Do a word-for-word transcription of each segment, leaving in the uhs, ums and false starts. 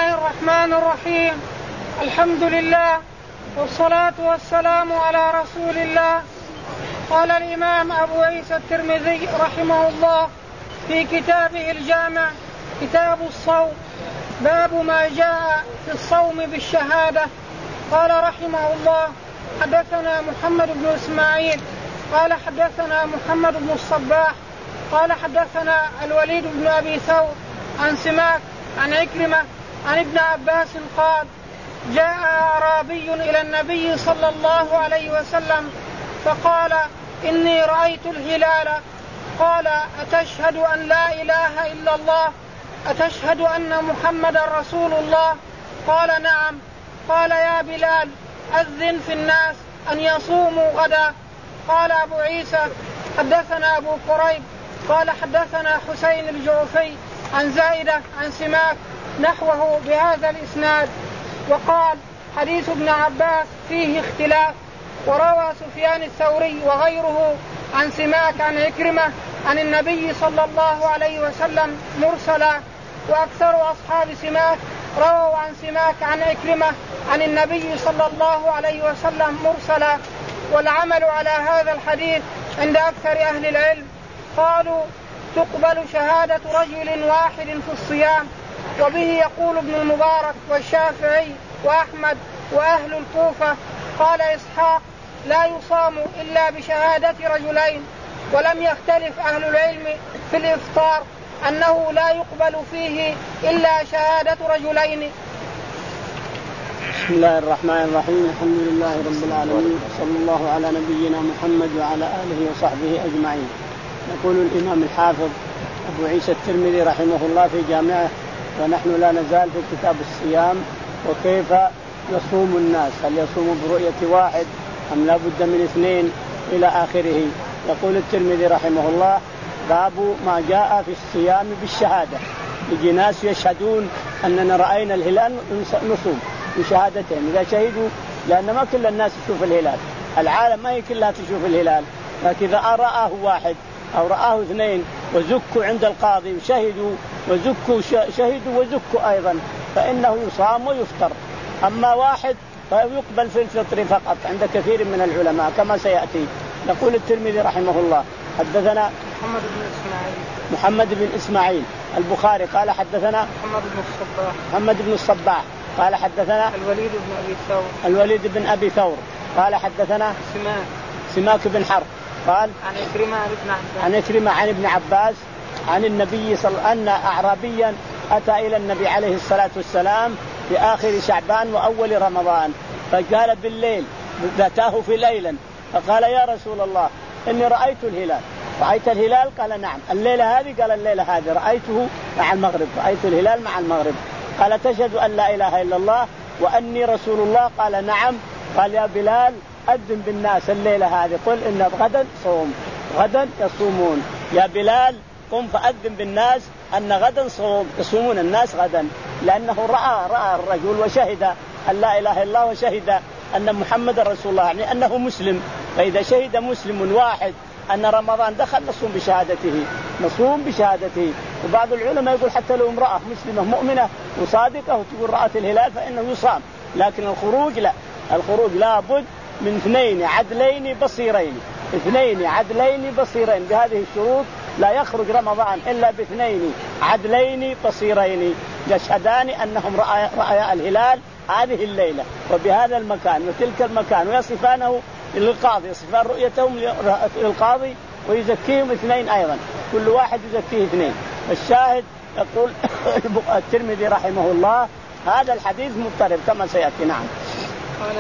الله الرحمن الرحيم. الحمد لله والصلاة والسلام على رسول الله. قال الإمام أبو عيسى الترمذي رحمه الله في كتابه الجامع كتاب الصوم باب ما جاء في الصوم بالشهادة. قال رحمه الله حدثنا محمد بن إسماعيل قال حدثنا محمد بن الصباح قال حدثنا الوليد بن أبي ثور عن سماك عن عكرمة عن ابن عباس قال جاء أعرابي إلى النبي صلى الله عليه وسلم فقال إني رأيت الهلال. قال أتشهد أن لا إله إلا الله أتشهد أن محمد رسول الله؟ قال نعم. قال يا بلال أذن في الناس أن يصوموا غدا. قال أبو عيسى حدثنا أبو كريب قال حدثنا حسين الجعفي عن زائدة عن سماك نحوه بهذا الإسناد. وقال حديث ابن عباس فيه اختلاف. وروى سفيان الثوري وغيره عن سماك عن عكرمة عن النبي صلى الله عليه وسلم مرسلا. وأكثر أصحاب سماك رووا عن سماك عن عكرمة عن النبي صلى الله عليه وسلم مرسلا. والعمل على هذا الحديث عند أكثر أهل العلم. قالوا تقبل شهادة رجل واحد في الصيام. وبه يقول ابن المبارك والشافعي وأحمد وأهل الكوفة. قال إسحاق لا يصام إلا بشهادة رجلين. ولم يختلف أهل العلم في الإفطار أنه لا يقبل فيه إلا شهادة رجلين. بسم الله الرحمن الرحيم. الحمد لله رب العالمين صلى الله على نبينا محمد وعلى آله وصحبه أجمعين. يقول الإمام الحافظ أبو عيسى الترمذي رحمه الله في جامعه ونحن لا نزال في كتاب الصيام وكيف يصوم الناس، هل يصوم برؤية واحد أم لا بد من اثنين إلى آخره. يقول الترمذي رحمه الله باب ما جاء في الصيام بالشهادة. يجي ناس يشهدون أننا رأينا الهلال نصوم بشهادتين إذا شهدوا، لأن ما كل الناس تشوف الهلال، العالم ما هي كلها تشوف الهلال، لكن إذا رآه واحد أو رآه اثنين وزكوا عند القاضي وشهدوا وزكوا شهدوا وزكوا أيضا فإنه يصام ويفطر. أما واحد فيقبل في الفطر فقط عند كثير من العلماء كما سيأتي. يقول الترمذي رحمه الله حدثنا محمد بن إسماعيل محمد بن إسماعيل البخاري قال حدثنا محمد بن الصباح محمد بن الصباح قال حدثنا الوليد بن أبي ثور الوليد بن أبي ثور قال حدثنا سماك سماك بن حرب قال عن عكرمة عن ابن عباس عن عكرمة عن ابن عباس عن النبي صلى الله عليه وسلم أن أعرابيا أتى إلى النبي عليه الصلاة والسلام في آخر شعبان وأول رمضان فقال بالليل ذاته في ليلا فقال يا رسول الله إني رأيت الهلال. رأيت الهلال؟ قال نعم. الليلة هذه؟ قال الليلة هذه رأيته مع المغرب، رأيت الهلال مع المغرب. قال تشهد أن لا إله إلا الله وأني رسول الله؟ قال نعم. قال يا بلال أذن بالناس الليلة هذه قل إن غدا صوم، غدا يصومون. يا بلال قم فأذن بالناس أن غدا صوم، يصومون الناس غدا، لأنه رأى رأى الرجل وشهد أن لا إله إلا الله وشهد أن محمد رسول الله، يعني أنه مسلم. فإذا شهد مسلم واحد أن رمضان دخل نصوم بشهادته، نصوم بشهادته. وبعض العلماء يقول حتى لو امرأة مسلمة مؤمنة وصادقة وتقول رأت الهلال فإنه يصام، لكن الخروج لا، الخروج لا بد من اثنين عدلين بصيرين، اثنين عدلين بصيرين. بهذه الشروط لا يخرج رمضان إلا باثنين عدلين بصيرين يشهدان أنهم رأيا الهلال هذه الليلة وبهذا المكان وتلك المكان، ويصفانه للقاضي، يصفان رؤيتهم للقاضي ويزكيهم اثنين أيضا، كل واحد يزكيه اثنين. الشاهد يقول الترمذي رحمه الله هذا الحديث مضطرب كما سيأتي. نعم. قال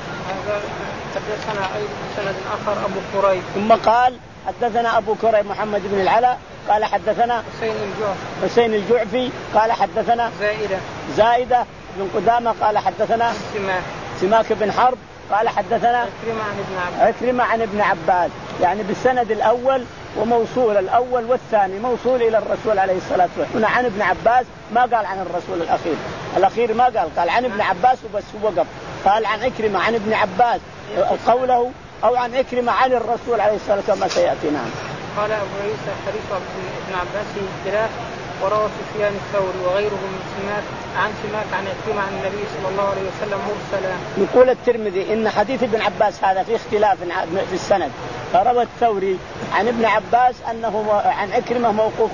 هذا حدثنا أيضا سند آخر أبو كريب ثم قال حدثنا أبو كريب محمد بن العلاء قال حدثنا حسين الجعفي حسين الجعفي قال حدثنا زائدة زائدة بن قدامة قال حدثنا سماك سماك بن حرب قال حدثنا عكرمة عن ابن عباس عكرمة عن ابن عباس، يعني بالسند الأول وموصول، الأول والثاني موصول إلى الرسول عليه الصلاة والسلام. هنا عن ابن عباس ما قال عن الرسول الأخير، الأخير ما قال، قال عن ابن عباس وبس وقف. قال عن عكرمة عن ابن عباس قوله أو عن عكرمة عن الرسول عليه الصلاة والسلام كما سيأتي. نعم. قال أبو عيسى حديث ابن عباس في اختلاف وروى سفيان الثوري وغيره من سماك عن سماك عن عكرمة عن النبي صلى الله عليه وسلم مرسلا. يقول الترمذي إن حديث ابن عباس هذا في اختلاف في السند، فروى الثوري عن ابن عباس أنه عن عكرمة موقوف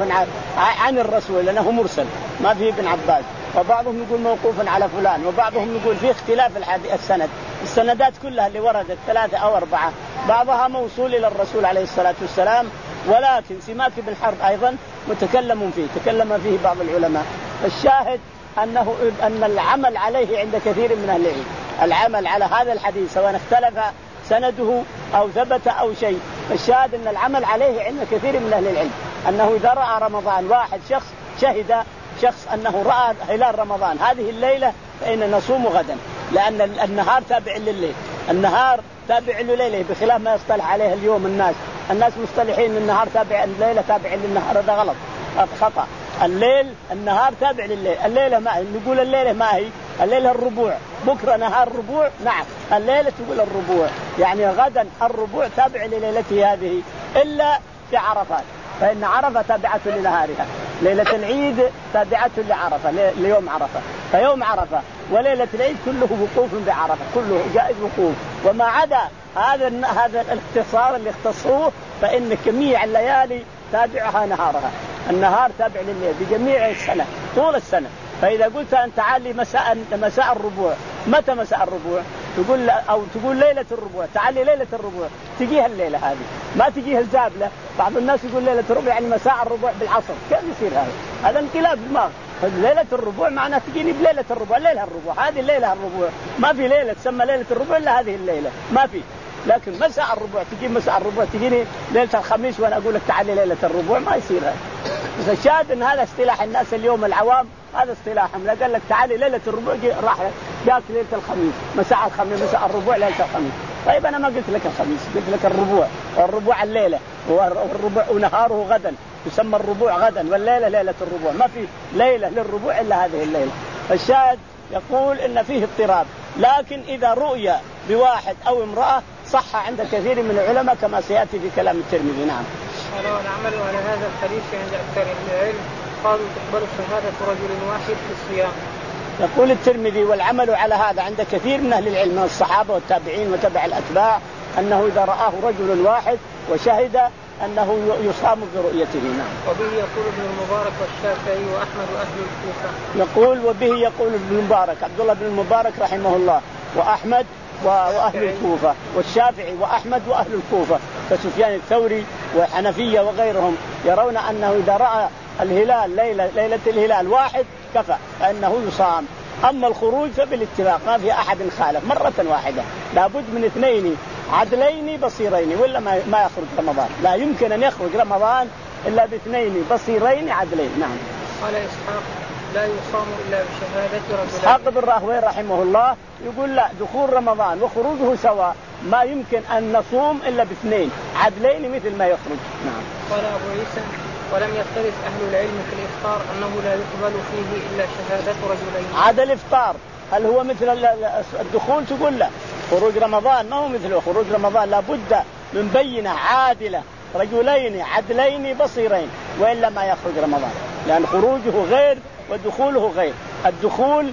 عن الرسول لأنه مرسل ما فيه ابن عباس، وبعضهم يقول موقوف على فلان، وبعضهم يقول في اختلاف السند. السندات كلها اللي وردت ثلاثة أو أربعة بعضها موصول إلى الرسول عليه الصلاة والسلام، ولكن سماك بن حرب أيضا متكلم فيه تكلم فيه بعض العلماء. الشاهد أنه أن العمل عليه عند كثير من أهل العلم، العمل على هذا الحديث سواء اختلف سنده أو ثبت أو شيء، الشاهد أن العمل عليه عند كثير من أهل العلم أنه إذا رأى رمضان واحد شخص شهد شخص أنه رأى هلال رمضان هذه الليلة فإن نصوم غدا، لأن النهار تابع لليل، النهار تابع لليله بخلاف ما يصطلح عليه اليوم الناس. الناس مصطلحين النهار تابع الليلة تابع للنهار، هذا غلط خطأ. الليل النهار تابع لليل، الليلة ما هي نقول الليلة ما هي الليلة الربوع، بكرة نهار ربوع، نعم الليلة تقول الربوع، يعني غدا الربوع تابع لليلته هذه إلا في عرفات، فإن عرفة تابعة لنهارها، ليلة العيد تابعة لعرفة ليوم عرفة، فيوم عرفة وليلة العيد كله وقوف بعرفة، كله جائز وقوف، وما عدا هذا هذا الاختصار اللي اختصروه فإن جميع الليالي تابعها نهارها، النهار تابع لليل بجميع السنة طول السنة. فإذا قلت أن تعالي مساء مساء الربوع، متى مساء الربوع؟ تقول أو تقول ليلة الربوع، تعالي ليلة الربوع تجيها الليلة هذه، ما تجيها الزابلة. بعض الناس يقول ليلة الربوع يعني مساء الربوع بالعصر، كيف يصير هذا؟ هذا انقلاب دماغ. ليلة الربوع معناها تجيني بليلة الربوع، ليلة الربوع هذه الليلة الربوع، ما في ليلة تسمى ليلة الربوع إلا هذه الليلة، ما في. لكن مساء الربوع تجي مساء الربوع تجيني ليلة الخميس وأنا أقول لك تعالي ليلة الربوع، ما يصير هذا. بس الشاهد إن هذا اصطلاح الناس اليوم العوام، هذا اصطلاحهم، لا قال لك تعالي ليلة الربوع راح جاك ليلة الخميس، مساء الخميس مساء الربوع ليلة الخميس. طيب أنا ما قلت لك الخميس، قلت لك الربوع، والربوع الليلة، والربوع ونهاره غدا، يسمى الربوع غدا، والليلة ليلة الربوع، ما في ليلة للربوع إلا هذه الليلة. الشاهد يقول إن فيه اضطراب، لكن إذا رؤيا بواحد أو امرأة صح عند كثير من العلماء كما سيأتي في كلام الترمذي. نعم. قال ونعمل على هذا الحديث عند أكثر العلم، قالوا تقبل شهادة رجل واحد في الصيام. يقول الترمذي والعمل على هذا عند كثير من أهل العلم من الصحابة والتابعين وتبع الأتباع أنه إذا رآه رجل واحد وشهد أنه يصام برؤيته. نعم. وبه يقول ابن المبارك والشافعي وأحمد وأهل الكوفة. يقول وبه يقول ابن المبارك عبد الله بن المبارك رحمه الله، وأحمد وأهل الكوفة، والشافعي وأحمد وأهل الكوفة كسفيان الثوري وحنفية وغيرهم يرون أنه إذا رأى الهلال ليلة ليلة الهلال واحد كفى فإنه يصام. أما الخروج فبالاتفاق ما في أحد خالف، مرة واحدة، لابد من اثنين عدلين بصيرين ولا ما ما يخرج رمضان، لا يمكن أن يخرج رمضان إلا باثنين بصيرين عدلين. نعم. قال إسحاق لا يصام إلا بشهادة رجلين. إسحاق بن راهويه رحمه الله يقول لا، دخول رمضان وخروجه سواء، ما يمكن أن نصوم إلا باثنين عدلين مثل ما يخرج. نعم. قال أبو عيسى ولم يختلف أهل العلم في الإفطار أنه لا يقبل فيه إلا شهادة رجلين. عاد الإفطار هل هو مثل الدخول؟ تقول لا، خروج رمضان ما هو مثله، خروج رمضان لابد من بينة عادلة، رجلين عدلين بصيرين، وإلا ما يخرج رمضان، لأن خروجه غير ودخوله غير. الدخول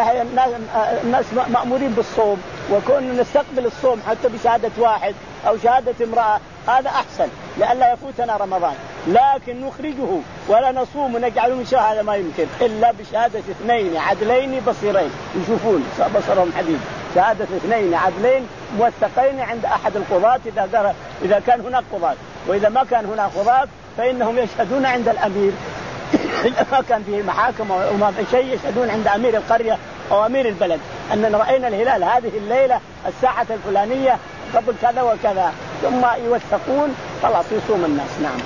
الناس مأمورين بالصوم، وكون نستقبل الصوم حتى بشهادة واحد أو شهادة امرأة هذا أحسن لئلا يفوتنا رمضان، لكن نخرجه ولا نصوم ونجعله من شهر هذا ما يمكن إلا بشهادة اثنين عدلين بصيرين يشوفون بصرهم حديد، شهادة اثنين عدلين موثقين عند أحد القضاة إذا إذا كان هناك قضاة، وإذا ما كان هناك قضاة فإنهم يشهدون عند الأمير إذا ما كان فيه محاكم وما في شيء يشهدون عند أمير القرية أو أمير البلد أننا رأينا الهلال هذه الليلة الساعة الفلانية قبل كذا وكذا، ثم يوثقون خلاص يصوم الناس. نعم.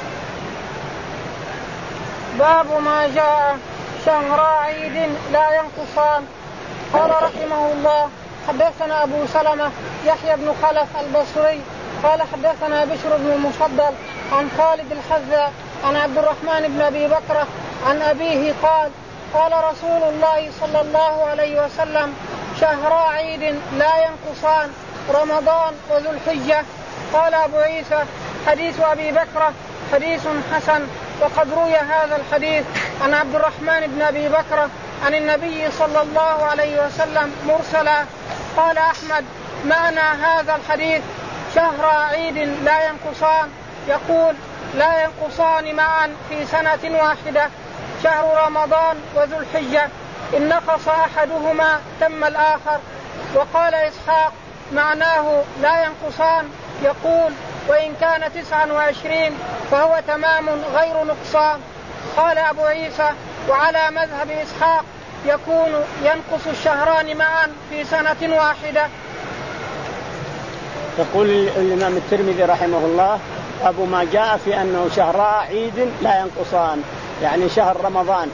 باب ما جاء شهر عيد لا ينقصان. قال رحمه الله حدثنا أبو سلمة يحيى بن خلف البصري قال حدثنا بشر بن المفضل عن خالد الحذاء عن عبد الرحمن بن أبي بكر عن أبيه قال قال رسول الله صلى الله عليه وسلم شهر عيد لا ينقصان رمضان وذو الحجة. قال أبو عيسى حديث أبي بكر حديث حسن وقد روي هذا الحديث عن عبد الرحمن بن أبي بكر عن النبي صلى الله عليه وسلم مرسلا. قال أحمد: معنى هذا الحديث شهر عيد لا ينقصان، يقول لا ينقصان معا في سنة واحدة، شهر رمضان وذو الحجة، إن نقص أحدهما تم الآخر. وقال إسحاق: معناه لا ينقصان، يقول وإن كان تسعا وعشرين فهو تمام غير نقصان. قال أبو عيسى: وعلى مذهب إسحاق يكون ينقص الشهران معا في سنة واحدة. يقول الإمام الترمذي رحمه الله: أبو ما جاء في أنه شهراء عيد لا ينقصان، يعني شهر رمضان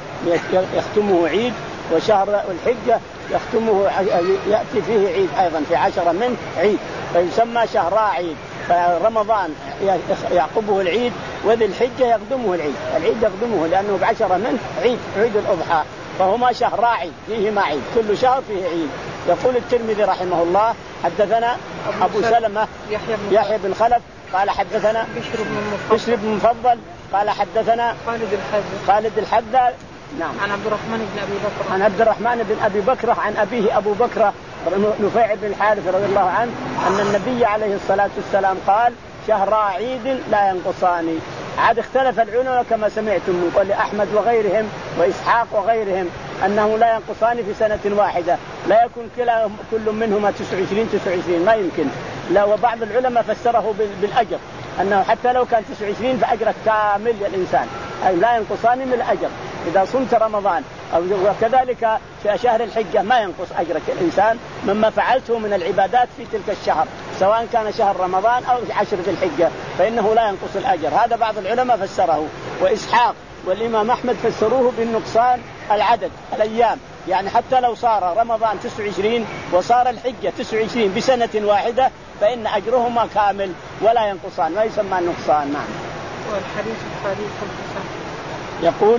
يختمه عيد، وشهر الحجة يختمه يأتي فيه عيد أيضا، في عشرة منه عيد، فيسمى شهراء عيد. فرمضان يعقبه العيد، وذي الحجة يقدمه العيد، العيد يقدمه لأنه بعشرة منه عيد، عيد الأضحى، فهما شهراء عيد فيهما عيد، كل شهر فيه عيد. يقول الترمذي رحمه الله: حدثنا أبو سلمة يحيى بن خلف قال حدثنا بشر بن مفضل قال حدثنا خالد الحذا خالد الحذا نعم عن عبد الرحمن بن أبي بكر عن عبد الرحمن بن أبي بكر عن أبيه أبو بكر نفيع بن الحارث رضي الله عنه أن النبي عليه الصلاة والسلام قال: شهر عيد لا ينقصان. عاد اختلف العلماء كما سمعتم من قول أحمد وغيرهم وإسحاق وغيرهم أنه لا ينقصان في سنة واحدة، لا يكون كلا كل منهما تسع وعشرين تسع وعشرين، ما يمكن. لا، وبعض العلماء فسره بالأجر، أنه حتى لو كان تسع وعشرين فأجرك كامل للإنسان، أي لا ينقصان من الأجر إذا صمت رمضان. وكذلك في شهر الحجة ما ينقص أجرك الإنسان مما فعلته من العبادات في تلك الشهر، سواء كان شهر رمضان أو عشر ذي الحجة، فإنه لا ينقص الأجر. هذا بعض العلماء فسره، وإسحاق والإمام أحمد فسروه بالنقصان العدد الأيام، يعني حتى لو صار رمضان تسع وعشرين وصار الحجة تسع وعشرين بسنة واحدة فإن أجرهما كامل ولا ينقصان، ما يسمى النقصان. نعم. والحديث حديث حسن. يقول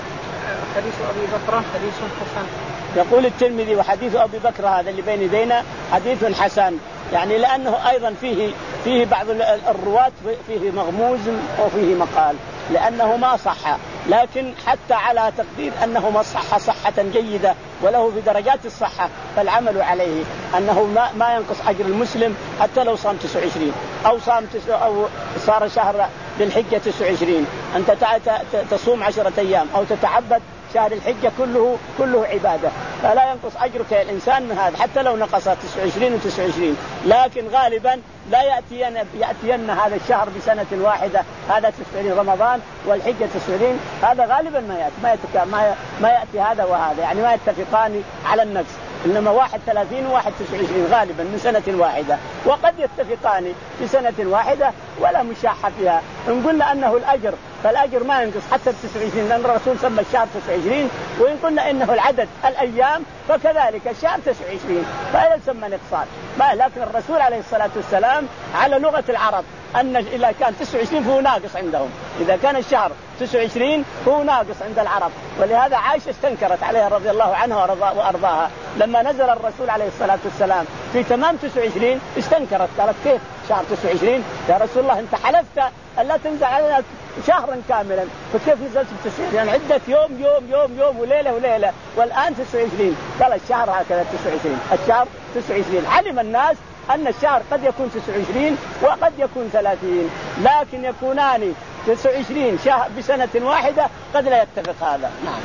حديث أبي بكر حديث حسن. يقول الترمذي: وحديث أبي بكر هذا اللي بين يدينا حديث حسن، يعني لأنه أيضا فيه فيه بعض الرواة فيه مغموز وفيه مقال، لأنه ما صح، لكن حتى على تقدير أنه ما صح صحة جيدة وله في درجات الصحة، فالعمل عليه أنه ما, ما ينقص أجر المسلم حتى لو صام تسع وعشرين أو صام أو صار شهر بالحجة تسع وعشرين، أنت تصوم عشرة أيام أو تتعبد شهر الحجة كله كله عبادة، فلا ينقص أجرك الإنسان من هذا حتى لو نقص تسع وعشرين وتسع وعشرين. لكن غالبا لا يأتين يأتين هذا الشهر بسنة واحدة، هذا تسع وعشرين رمضان والحجة تسع وعشرين، هذا غالبا ما يأتي ما يتك... ما, ما يأتي هذا وهذا، يعني ما يتفقان على النقص، إنما واحد ثلاثين وواحد تسع وعشرين غالبا من سنة واحدة، وقد يتفقان في سنة واحدة ولا مشاحة فيها. إن قلنا أنه الأجر فالأجر ما ينقص حتى التسع وعشرين، لأن الرسول سمى الشهر تسع وعشرين، وإن قلنا إنه العدد الأيام فكذلك الشهر تسع وعشرين، فلا يسمى نقصان. لكن الرسول عليه الصلاة والسلام على لغة العرب أن إذا كان تسع وعشرين فهو ناقص عندهم، إذا كان الشهر تسع وعشرين هو ناقص عند العرب. ولهذا عائشة استنكرت عليها رضي الله عنها وأرضاها لما نزل الرسول عليه الصلاة والسلام في تمام تسع وعشرين، استنكرت قالت: كيف شهر تسع وعشرين يا رسول الله؟ أنت حلفت ألا تنزل علينا شهرا كاملا، فكيف نزلت بتسعين؟ يعني عدة يوم يوم يوم يوم وليلة وليلة، والآن تسع وعشرين. قال: الشهر هكذا تسع وعشرين، الشهر تسع وعشرين. علم الناس أن الشهر قد يكون تسع وعشرين وقد يكون ثلاثين، لكن يكونان تسع وعشرين شهر بسنة واحدة قد لا يتفق هذا. نعم.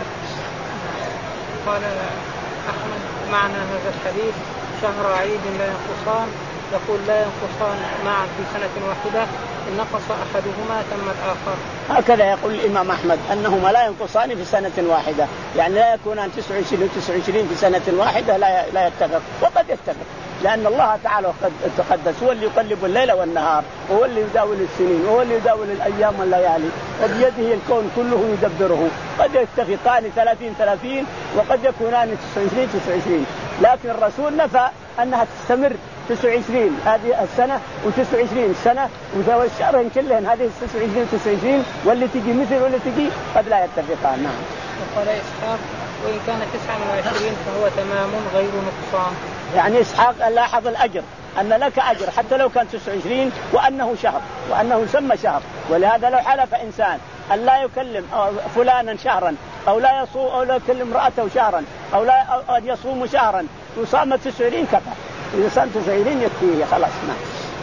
قال أحمد: معنى هذا الحديث شهر عيد لا ينقصان، يقول لا ينقصان معا في سنة واحدة، إن نقص أحدهما تم الآخر. هكذا يقول الإمام أحمد أنهما لا ينقصان في سنة واحدة، يعني لا يكونان تسع وعشرين وتسع وعشرين في سنة واحدة لا لا يتفق، وقد يتفق لأن الله تعالى قد تقدس هو اللي يقلب الليل والنهار، وهو اللي يداول السنين، وهو اللي يداول الأيام والليالي، وبيده الكون كله يدبره. قد يتفقان ثلاثين ثلاثين وقد يكونان تسع وعشرين تسع وعشرين، لكن الرسول نفى أنها تستمر تسع وعشرين هذه السنة وتسع وعشرين سنة والشهرين كلهن هذه تسع وعشرين وتسع وعشرين، واللي تجي مثل واللي تجي قد لا يتفقان. نعم. وقال إسحاق: وإن كان تسعة وعشرين فهو تمام غير نقصان. يعني إسحاق لاحظ الأجر، أن لك أجر حتى لو كان تسع وعشرين وأنه شهر وأنه سمى شهر. ولهذا لو حلف إنسان أن لا يكلم فلانا شهرا أو لا يصوم أو لا يكلم امرأته شهرا أو لا أو أن يصوم شهرا وصام تسع وعشرين كفى، إذا صام تسع وعشرين يكفيه خلاص. نعم.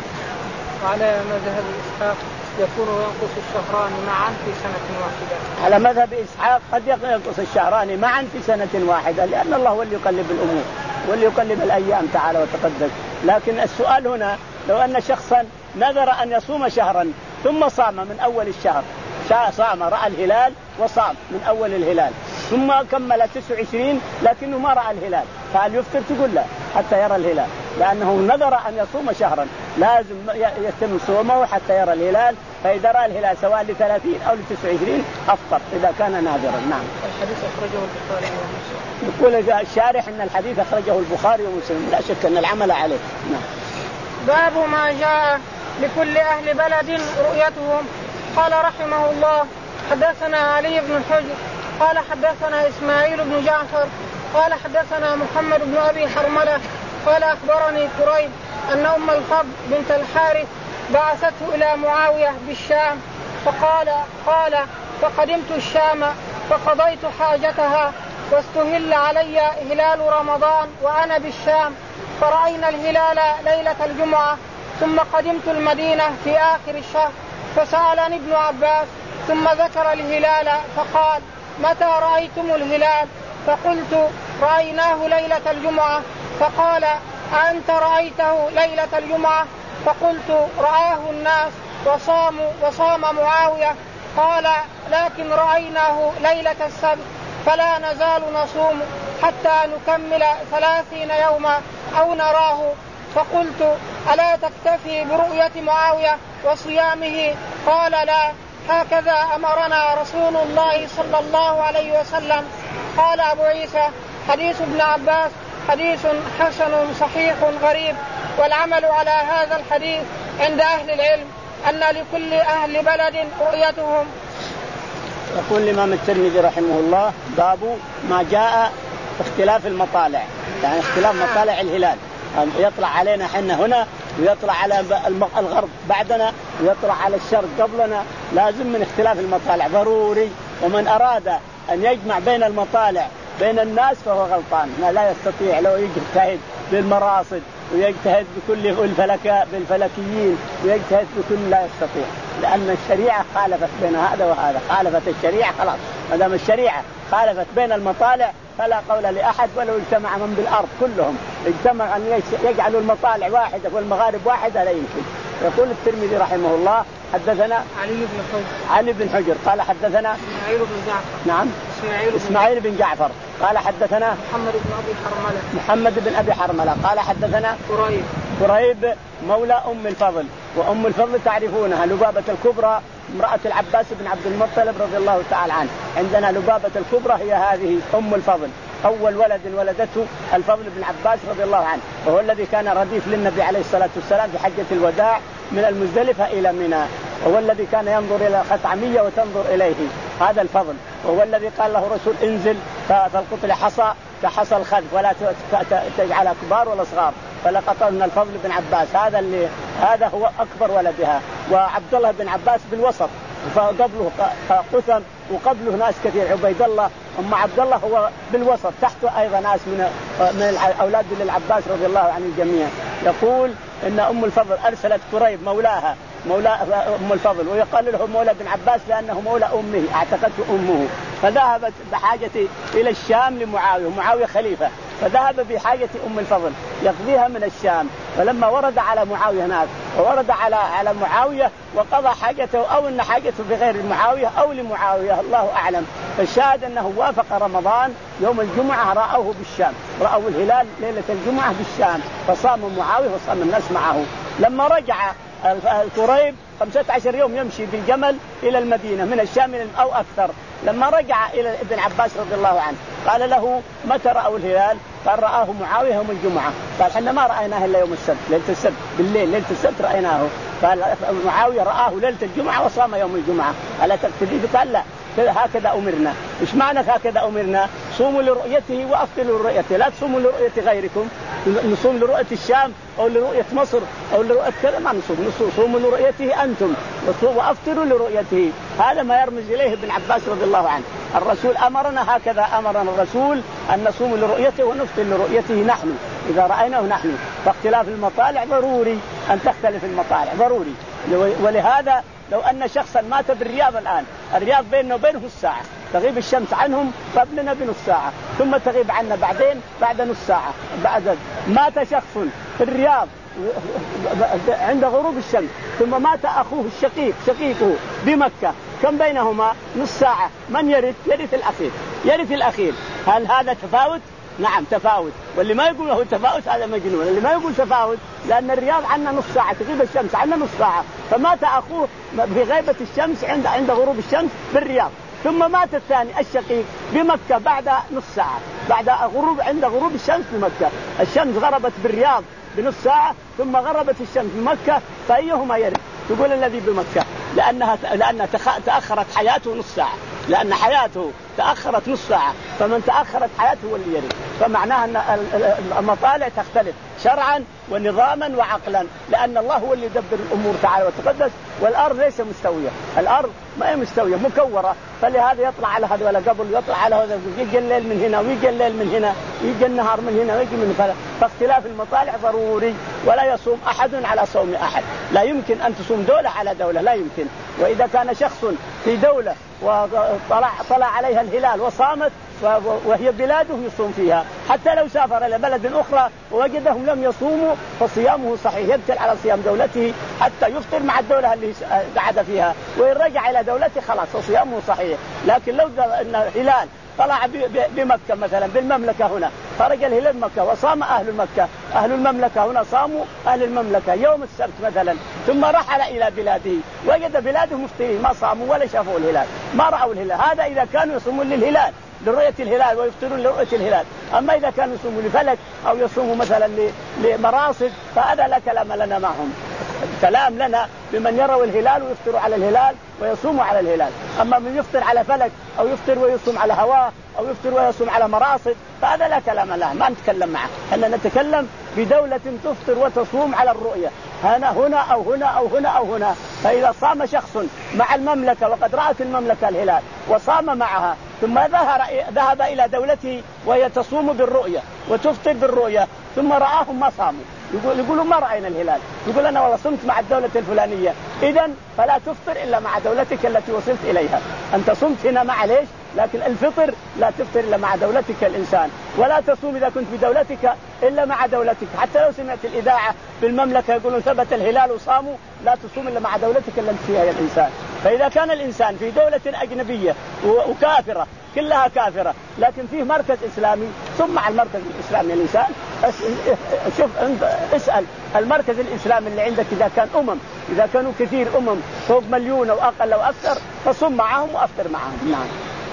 وعلى مذهب إسحاق يكون ينقص الشهران معا في سنة واحدة. على مذهب إسحاق قد ينقص الشهران معا في سنة واحدة، لأن الله هو اللي يقلب الأمور واللي يقلب الأيام تعالى وتقدس. لكن السؤال هنا لو أن شخصا نذر أن يصوم شهرا ثم صام من أول الشهر، صام رأى الهلال وصام من أول الهلال ثم كمل تسع وعشرين لكنه ما رأى الهلال، فهل يفطر؟ تقول لا حتى يرى الهلال، لأنه نذر أن يصوم شهرا لازم يتم صومه حتى يرى الهلال، فإذا رأى الهلال سواء لثلاثين أو لتسع وعشرين أفطر إذا كان ناذرا. نعم. الحديث أخرجه البخاري ومسلم. يقول الشارح أن الحديث أخرجه البخاري ومسلم، لا شك أن العمل عليه. نعم. باب ما جاء لكل أهل بلد رؤيتهم. قال رحمه الله حدثنا علي بن الحجر قال حدثنا إسماعيل بن جعفر قال حدثنا محمد بن أبي حرملة قال أخبرني كريب أن أم الفضل بنت الحارث بعثته إلى معاوية بالشام، فقال قال فقدمت الشام فقضيت حاجتها واستهل علي هلال رمضان وأنا بالشام، فرأينا الهلال ليلة الجمعة، ثم قدمت المدينة في آخر الشهر فسألني ابن عباس ثم ذكر الهلال فقال متى رأيتم الهلال؟ فقلت رأيناه ليلة الجمعة، فقال أنت رأيته ليلة الجمعة؟ فقلت رآه الناس وصاموا وصام معاوية. قال لكن رأيناه ليلة السبت فلا نزال نصوم حتى نكمل ثلاثين يوما أو نراه. فقلت ألا تكتفي برؤية معاوية وصيامه؟ قال لا، هكذا أمرنا رسول الله صلى الله عليه وسلم. قال أبو عيسى حديث ابن عباس حديث حسن صحيح غريب، والعمل على هذا الحديث عند أهل العلم أن لكل أهل بلد رؤيتهم. يقول الإمام الترمذي رحمه الله باب ما جاء اختلاف المطالع، يعني اختلاف مطالع الهلال، يطلع علينا حنا هنا ويطلع على الغرب بعدنا ويطلع على الشرق قبلنا، لازم من اختلاف المطالع ضروري، ومن أراد أن يجمع بين المطالع بين الناس فهو غلطان، لا يستطيع لو يجتهد بالمراصد ويجتهد بكل الفلك بالفلكيين ويجتهد بكل لا يستطيع، لأن الشريعة خالفت بين هذا وهذا، خالفت الشريعة خلاص، ما دام الشريعة خالفت بين المطالع فلا قول لأحد ولو اجتمع من بالأرض كلهم اجتمع أن يجعلوا المطالع واحدة والمغارب واحدة لا يمكن. يقول الترمذي رحمه الله حدثنا علي بن حجر علي بن حجر قال حدثنا إسماعيل بن جعفر نعم إسماعيل, إسماعيل بن جعفر قال حدثنا محمد بن أبي حرملة محمد بن أبي حرملة قال حدثنا كريب كريب مولى أم الفضل، وأم الفضل تعرفونها لبابة الكبرى امرأة العباس بن عبد المطلب رضي الله تعالى عنه، عندنا لبابة الكبرى هي هذه أم الفضل، أول ولد ولدته الفضل بن عباس رضي الله عنه، وهو الذي كان رديف للنبي عليه الصلاة والسلام في حجة الوداع من المزدلفة إلى منى، وهو الذي كان ينظر إلى الخثعمية وتنظر إليه، هذا الفضل، وهو الذي قال له رسول انزل فالقط لحصى كحصى الخذف ولا تجعل كبار ولا صغار، فلقطنا الفضل بن عباس، هذا اللي هذا هو أكبر ولدها، وعبد الله بن عباس بالوسط، فقبله قثم وقبله ناس كثير، عبيد الله أم عبد الله هو بالوسط، تحته أيضا ناس من من أولاد للعباس رضي الله عن الجميع. يقول إن أم الفضل أرسلت كريب مولاها مولى أم الفضل، ويقال له مولى بن عباس لأنه مولى أمه اعتقته أمه، فذهبت بحاجته إلى الشام لمعاوية، معاوية خليفة، فذهب بحاجة أم الفضل يقضيها من الشام، فلما ورد على معاوية هناك وورد على على معاوية وقضى حاجته، أو أن حاجته بغير معاوية أو لمعاوية الله أعلم، فالشاهد أنه وافق رمضان يوم الجمعة رأوه بالشام، رأوا الهلال ليلة الجمعة بالشام، فصام معاوية وصام الناس معه. لما رجع الكريب خمسة عشر يوم يمشي بالجمل إلى المدينة من الشام أو أكثر، لما رجع إلى ابن عباس رضي الله عنه قال له متى رأوا الهلال؟ قال رآه معاوية يوم الجمعة، قال حنا ما رأيناه إلا يوم السبت ليلة السبت بالليل، ليلة السبت رأيناه، قال معاوية رآه ليلة الجمعة وصام يوم الجمعة، ألا تقتدي؟ قال لا، هكذا أمرنا. إيش معنى هكذا أمرنا؟ صوموا لرؤيته وأفطروا لرؤيته، لا تصوموا لرؤية غيركم، نصوم لرؤية الشام أو لرؤية مصر أو لرؤية كذا، ما نصوم، نصوموا لرؤيته أنتم وأفطروا لرؤيته. هذا ما يرمز إليه ابن عباس رضي الله عنه. الرسول أمرنا هكذا، أمرنا الرسول أن نصوم لرؤيته ونفطر لرؤيته نحن إذا رأيناه نحن. فاختلاف المطالع ضروري، أن تختلف المطالع ضروري. ولهذا لو أن شخصا مات بالرياض الآن، الرياض بيننا وبينه الساعة، تغيب الشمس عنهم قبلنا بنص ساعة، ثم تغيب عنا بعدين بعد نص ساعة. بعد مات شخص في الرياض عند غروب الشمس، ثم مات أخوه الشقيق شقيقه بمكة، كم بينهما؟ نص ساعة. من يرث؟ يرث الأخير، يرث الأخير. هل هذا تفاوت؟ نعم تفاوت. واللي ما يقول هو تفاوت هذا مجنون. اللي ما يقول تفاوت، لأن الرياض عنا نص ساعة، تغيب الشمس عنا نص ساعة، فمات أخوه في غيبة الشمس عند عند غروب الشمس بالرياض، ثم مات الثاني الشقيق بمكة بعد نص ساعة، بعد غروب عند غروب الشمس بمكة. الشمس غربت بالرياض بنص ساعة، ثم غربت الشمس بمكة، فأيهما يرث؟ تقول الذي بمكة، لأنها لأن تأخرت حياته نص ساعة، لأن حياته تأخرت نص ساعة، فمن تأخرت حياته هو اللي يرث. فمعناها أن المطالع تختلف شرعا ونظاما وعقلا، لأن الله هو اللي يدبر الأمور تعالى وتقدس، والأرض ليس مستوية، الأرض ما هي مستوية مكورة، فلهذا يطلع على هذا ولا قبل، يطلع على هذا، يجي الليل من هنا ويجي الليل من هنا، يجي النهار من هنا ويجي من هنا. فاختلاف المطالع ضروري، ولا يصوم أحد على صوم أحد. لا يمكن أن تصوم دولة على دولة، لا يمكن. وإذا كان شخص في دولة وطلع طلع عليها الهلال وصامت وهي بلاده يصوم فيها، حتى لو سافر إلى بلد أخرى ووجدهم لم يصوموا فصيامه صحيح، يبتل على صيام دولته حتى يفطر مع الدولة اللي قعد فيها، وإن رجع إلى دولته خلاص صيامه صحيح. لكن لو أن الهلال طلع بمكة مثلا بالمملكة هنا، خرج الهلال بمكة وصام أهل المكة، أهل المملكة هنا صاموا أهل المملكة يوم السبت مثلا، ثم رحل إلى بلاده وجد بلاده مفطرين ما صاموا ولا شافوا الهلال، ما رأوا الهلال. هذا إذا كانوا يصومون للهلال لرؤية الهلال ويفطرون لرؤية الهلال. أما إذا كانوا يصوموا لفلك أو يصوموا مثلا لمراصد فهذا لا كلام لنا معهم. كلام لنا بمن يروا الهلال ويفطروا على الهلال ويصوموا على الهلال. أما من يفطر على فلك أو يفطر ويصوم على هواه أو يفطر ويصوم على مراصد فهذا لا كلام له، ما نتكلم معه. أننا نتكلم بدولة تفطر وتصوم على الرؤية، هنا هنا أو هنا أو هنا أو هنا. فإذا صام شخص مع المملكة وقد رأت المملكة الهلال وصام معها، ثم ذهب إلى دولته وهي تصوم بالرؤية وتفطر بالرؤية، ثم رآهم ما صاموا، يقول يقولوا ما رأينا الهلال، يقول أنا والله صمت مع الدولة الفلانية، إذن فلا تفطر إلا مع دولتك التي وصلت إليها. أنت صمت هنا معليش، لكن الفطر لا تفطر إلا مع دولتك الإنسان، ولا تصوم إذا كنت بدولتك إلا مع دولتك. حتى لو سمعت الإذاعة بالمملكة يقولون ثبت الهلال وصاموا، لا تصوم إلا مع دولتك التي فيها الإنسان. فإذا كان الإنسان في دولة أجنبية وكافرة كلها كافرة لكن فيه مركز إسلامي، ثم مع المركز الإسلامي الإنسان شوف اسأل المركز الإسلامي اللي عندك إذا كان أمم، إذا كانوا كثير أمم فوق مليون أو أقل أو أكثر فصم معهم وأفطر معهم. نعم.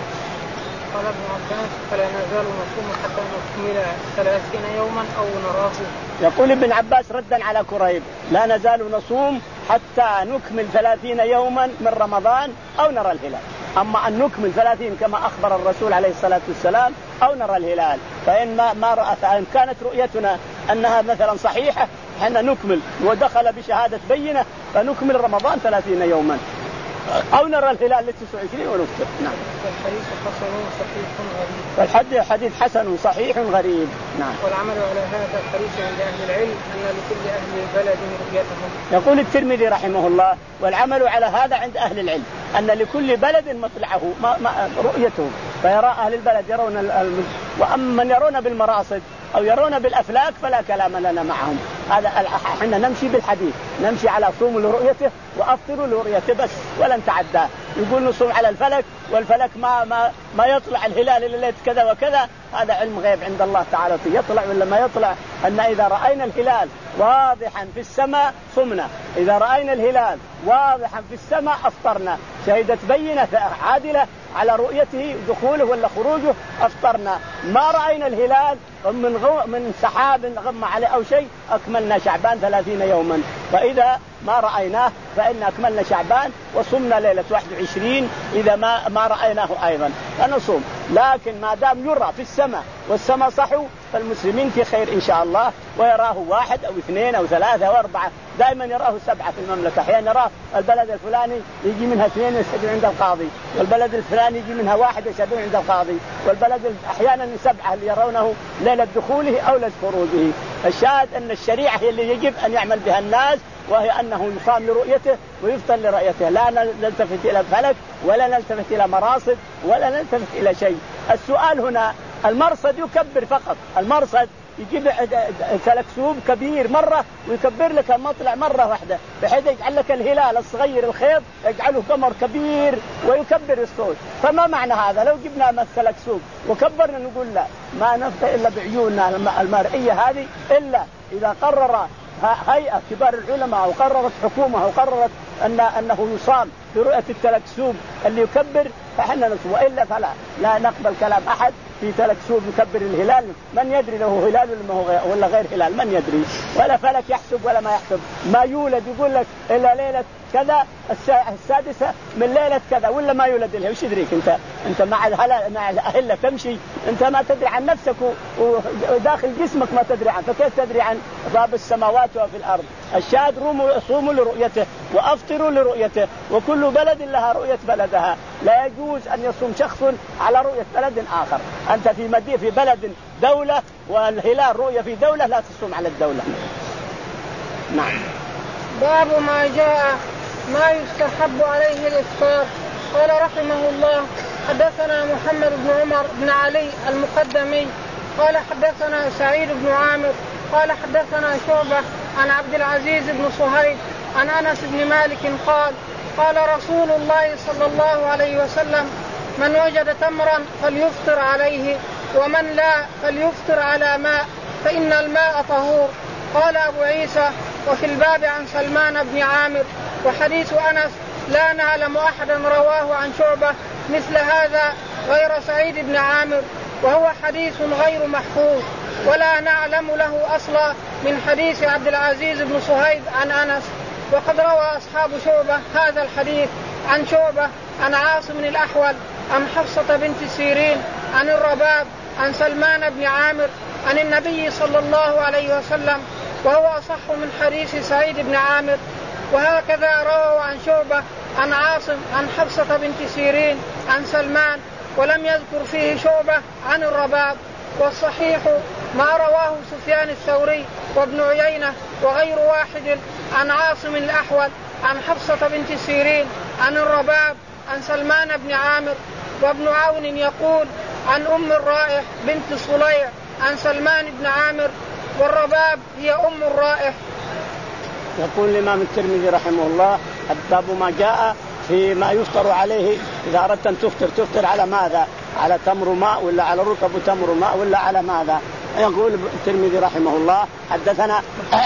قال ابن عباس فلا نزال نصوم حتى نكمل ثلاثين يوما أو نراه. يقول ابن عباس ردا على كريب لا نزال نصوم حتى نكمل ثلاثين يوما من رمضان أو نرى الهلال. أما أن نكمل ثلاثين كما أخبر الرسول عليه الصلاة والسلام أو نرى الهلال، فإن ما, ما رأت فإن كانت رؤيتنا أنها مثلا صحيحة حنا نكمل ودخل بشهادة بينة فنكمل رمضان ثلاثين يوما أو نرى الهلال لتسعة وعشرين ونفطر. نعم. والحديث حسن صحيح غريب. والحديث حديث حسن صحيح غريب. نعم. والعمل على هذا الحديث عند أهل العلم أن لكل أهل البلد رؤيتهم. يقول الترمذي رحمه الله والعمل على هذا عند أهل العلم أن لكل بلد مطلعه ما ما رؤيته، فيرى أهل البلد يرون الم... وأما من يرون بالمراصد أو يرون بالأفلاك فلا كلام لنا معهم. هذا احنا نمشي بالحديث، نمشي على صوم لرؤيته وأفطروا لرؤيته بس ولا نتعدى. يقول نصوم على الفلك والفلك ما ما ما يطلع الهلال إلا ليلة كذا وكذا، هذا علم غيب عند الله تعالى، يطلع ولا ما يطلع. أن إذا رأينا الهلال واضحا في السماء صمنا، إذا رأينا الهلال واضحا في السماء أفطرنا، شهدت بينة عادلة على رؤيته دخوله ولا خروجه أفطرنا. ما رأينا الهلال من غو من سحاب غم عليه أو شيء أكملنا شعبان ثلاثين يوما. فإذا ما رأيناه فإن أكملنا شعبان وصمنا ليلة واحد وعشرين إذا ما ما رأيناه أيضا فنصوم. لكن ما دام يرى في السماء والسماء صحو فالمسلمين في خير إن شاء الله، ويراه واحد أو اثنين أو ثلاثة أو أربعة، دائما يراه سبعة في المملكة. أحيانا يراه البلد الفلاني يجي منها اثنين يشهدون عند القاضي، والبلد الفلاني يجي منها واحد يشهدون عند القاضي، والبلد أحيانا سبعة اللي يرونه ليلة دخوله أو ليلة خروجه. الشاهد أن الشريعة هي اللي يجب أن يعمل بها الناس، وهي أنه يصام لرؤيته ويفطر لرؤيته، لا نلتفت إلى الفلك ولا نلتفت إلى مراصد ولا نلتفت إلى شيء. السؤال هنا المرصد يكبر فقط، المرصد يجيب تلكسوب كبير مرة ويكبر لك المطلع مرة واحدة بحيث يجعل لك الهلال الصغير الخيط يجعله قمر كبير ويكبر الصوت. فما معنى هذا؟ لو جبنا مثل تلكسوب وكبرنا نقول لا، ما نفطر إلا بعيوننا المرئية هذه إلا إذا قرر هيئة كبار العلماء أو قررت حكومة أو قررت أن أنه يصام برؤية التلكسوب اللي يكبر فإحنا نصوم، وإلا فلا لا نقبل كلام أحد في تلكسوب يكبر الهلال. من يدري له هلال ولا غير هلال؟ من يدري؟ ولا فلك يحسب ولا ما يحسب. ما يولد يقول لك إلا ليلة كذا السادسة من ليلة كذا ولا ما يولد لها، وش يدريك أنت؟ أنت مع الهلال مع الأهلة تمشي، أنت ما تدري عن نفسك وداخل جسمك ما تدري عنه، فكيف تدري عن باب السماوات وفي الأرض؟ الشاهد صوموا لرؤيته وأفطروا لرؤيته، وكل بلد لها رؤية بلدها. لا يجوز أن يصوم شخص على رؤية بلد آخر. أنت في مدينة في بلد دولة والهلال رؤية في دولة، لا تصوم على الدولة. نعم. باب ما جاء ما يستحب عليه الإفطار. قال رحمه الله: حدثنا محمد بن عمر بن علي المقدمي قال حدثنا سعيد بن عامر قال حدثنا شعبة عن عبد العزيز بن صهيب عن أنس بن مالك قال: قال رسول الله صلى الله عليه وسلم: من وجد تمرا فليفطر عليه، ومن لا فليفطر على ماء، فإن الماء طهور. قال أبو عيسى: وفي الباب عن سلمان بن عامر. وحديث أنس لا نعلم أحدا رواه عن شعبة مثل هذا غير سعيد بن عامر، وهو حديث غير محفوظ، ولا نعلم له أصلا من حديث عبد العزيز بن صهيب عن أنس. وقد روى أصحاب شعبة هذا الحديث عن شعبة عن عاصم الأحول عن حفصة بنت سيرين عن الرباب عن سلمان بن عامر عن النبي صلى الله عليه وسلم، وهو أصح من حديث سعيد بن عامر. وهكذا روى عن شعبة عن عاصم عن حفصة بنت سيرين عن سلمان، ولم يذكر فيه شعبة عن الرباب. والصحيح ما رواه سفيان الثوري وابن عيينة وغير واحد عن عاصم الأحول عن حفصة بنت سيرين عن الرباب عن سلمان بن عامر. وابن عون يقول عن أم الرائح بنت صليع عن سلمان بن عامر، والرباب هي أم الرائح. يقول الإمام الترمذي رحمه الله: باب ما جاء في ما يفطر عليه إذا أردت أن تفطر. تفطر على ماذا؟ على تمر ماء ولا على رطب تمر ماء ولا على ماذا؟ يقول الترمذي رحمه الله: حدثنا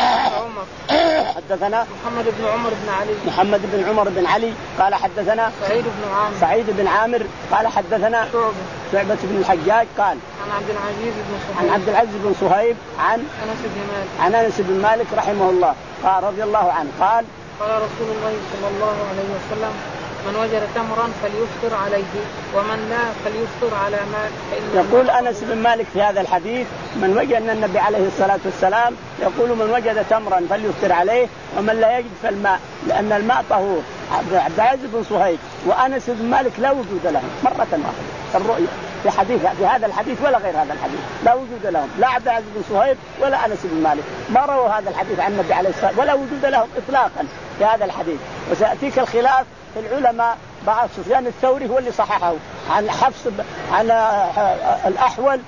حدثنا محمد بن عمر بن علي محمد بن عمر بن علي قال حدثنا سعيد بن عامر سعيد بن عامر قال حدثنا شعبة شعبة بن الحجاج قال عن عبد العزيز بن صهيب عن عبد العزيز بن صهيب عن أنس بن مالك عن أنس بن مالك رحمه الله قال رضي الله عنه قال: قال رسول الله صلى الله عليه وسلم: من وجد تمرا فليفطر عليه، ومن لا فليفطر على ماء. يقول أنس بن مالك في هذا الحديث: من وجد أن النبي عليه الصلاة والسلام يقول: من وجد تمرا فليفطر عليه، ومن لا يجد فالماء، لأن الماء طهور. عبد العزيز بن صهيب وأنس بن مالك لا وجود لهم مرة واحدة الرؤية في حديث في هذا الحديث ولا غير هذا الحديث، لا وجود لهم، لا عبد العزيز بن صهيب ولا أنس بن مالك ما رووا هذا الحديث عن النبي عليه الصلاة والسلام، ولا وجود لهم إطلاقا في هذا الحديث. وسيأتيك الخلاف في العلماء. بعد سفيان الثوري هو اللي صححه عن حفص عن الأحول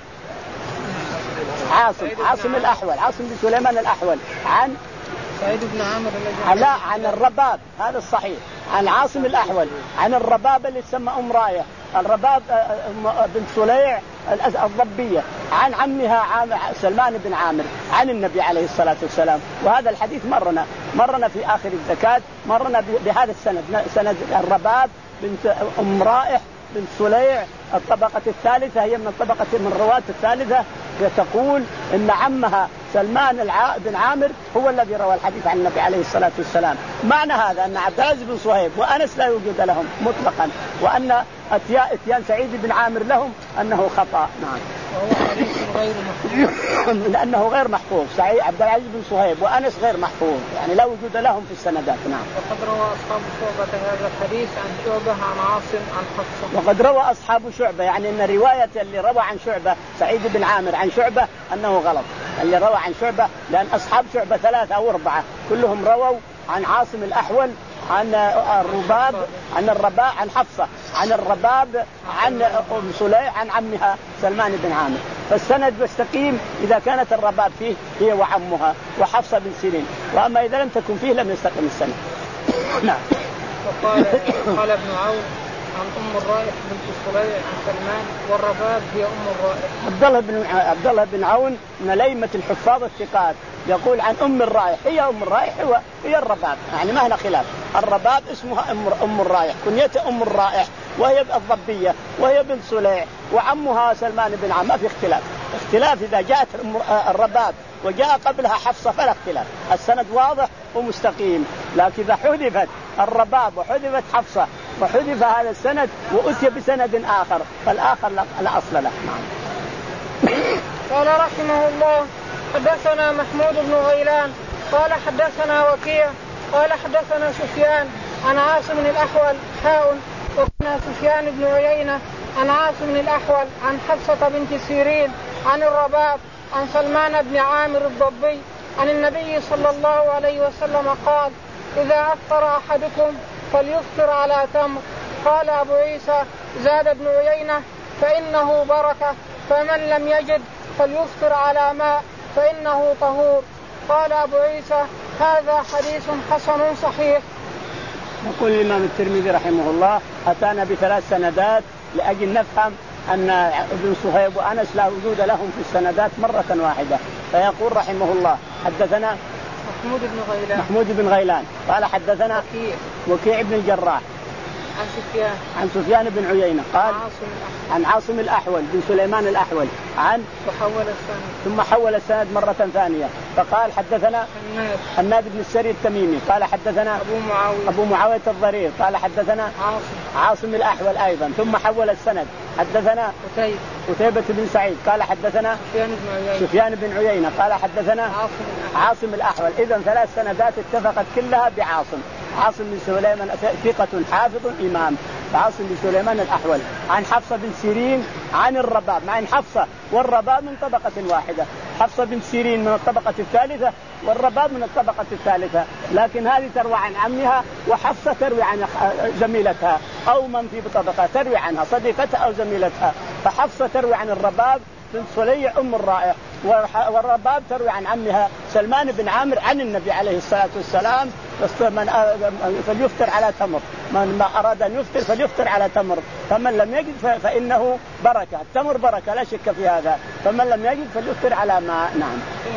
عاصم عاصم الأحول عاصم بن سليمان الأحول عن سعيد بن عامر لا عن الرباب، هذا الصحيح، عن عاصم الأحول عن الرباب اللي تسمى أم راية، الرباب بنت صليع الضبية، عن عمها سلمان بن عامر عن النبي عليه الصلاة والسلام. وهذا الحديث مرنا مرنا في آخر الزكاة، مرنا بهذا السند، سند الرباب بنت أم رائح بنت صليع الطبقة الثالثة، هي من الطبقة من الرواة الثالثة، تقول إن عمها سلمان الع... بن عامر هو الذي روى الحديث عن النبي عليه الصلاة والسلام. معنى هذا أن عبد العزيز بن صهيب وأنس لا يوجد لهم مطلقا، وأن اتيان سعيد بن عامر لهم أنه خطأ. نعم. وهو حديث غير محفوظ لأنه غير محفوظ. سعيد عبد العزيز بن صهيب وأنس غير محفوظ، يعني لا وجود لهم في السندات. نعم. وقد روى أصحاب شعبة هذا الحديث عن شعبة عن عاصم عن حفصة. وقد روى أصحاب شعبة، يعني أن رواية اللي روى عن شعبة سعيد بن عامر عن شعبة أنه غلط. اللي روى عن شعبة، لأن أصحاب شعبة ثلاثة أو أربعة كلهم رووا عن عاصم الأحول عن الرباب عن الرباء عن حفصة عن الرباب عن أم سليم عن عمها سلمان بن عامر. فالسند يستقيم إذا كانت الرباب فيه هي وعمها وحفصة بن سيرين، وأما إذا لم تكن فيه لم يستقيم السند. نعم. وقال قال ابن عون عن أم الرائح بنت سليم عن سلمان، والرباب هي أم الرائح. عبد الله بن عبد الله بن عون من ليمة الحفاظ الثقات يقول عن أم الرائح، هي أم الرائح هي الرباب، يعني ما هنا خلاف. الرباب اسمها أم أم الرائح، كنيتها أم الرائح، وهي الضبية وهي بنت سليع، وعمها سلمان بن عامر. ما في اختلاف. اختلاف إذا جاءت الرباب وجاء قبلها حفصة فلا اختلاف، السند واضح ومستقيم. لكن إذا حذفت الرباب وحذفت حفصة وحذف هذا السند وأتي بسند آخر فالآخر لا أصل له. قال رحمه الله حدثنا محمود بن غيلان قال حدثنا وكيع قال حدثنا سفيان عن عاصم الأحول حاء وكنا سفيان بن عيينة عن عاصم الأحول عن حفصة بنت سيرين عن الرباب عن سلمان بن عامر الضبي عن النبي صلى الله عليه وسلم قال: إذا أفطر أحدكم فليفطر على تمر. قال أبو عيسى زاد بن عيينة فإنه بركة، فمن لم يجد فليفطر على ماء فإنه طهور. قال أبو عيسى هذا حديث حسن صحيح. يقول الإمام الترمذي رحمه الله أتانا بثلاث سندات لأجل نفهم أن ابن صهيب وأنس لا وجود لهم في السندات مرة واحدة. فيقول رحمه الله حدثنا محمود بن غيلان محمود بن غيلان قال حدثنا وكيع وكيع بن الجراح عن سفيان عن سفيان بن عيينة قال عن عاصم الأحول بن سليمان الأحول عن وحول السند ثم حول السند مرة ثانية فقال حدثنا حناد بن السري التميمي قال حدثنا أبو معاوية أبو معاوية الضرير قال حدثنا عاصم عاصم الأحول أيضا ثم حول السند حدثنا قتيبة قتيبة بن سعيد قال حدثنا سفيان بن عيينة سفيان بن عيينة قال حدثنا عاصم عاصم الأحول. إذن ثلاث سندات اتفقت كلها بعاصم. عاصم بن سليمان ثقة حافظ إمام، عاصم بن سليمان الأحول عن حفصة بن سيرين عن الرباب، مع أن حفصة والرباب من طبقة واحدة، حفصة بن سيرين من الطبقة الثالثة والرباب من الطبقة الثالثة، لكن هذه تروى عن عمها وحفصة تروي عن زميلتها أو من في طبقة تروي عنها صديقتها أو زميلتها. فحفصة تروي عن الرباب بنت سليع أم الرائع، والرباب تروي عن عمها سلمان بن عامر عن النبي عليه الصلاة والسلام فليفطر على تمر، من ما أراد أن يفطر فليفطر على تمر، فمن لم يجد فإنه بركة، التمر بركة لا شك في هذا، فمن لم يجد فليفطر على ماء. نعم.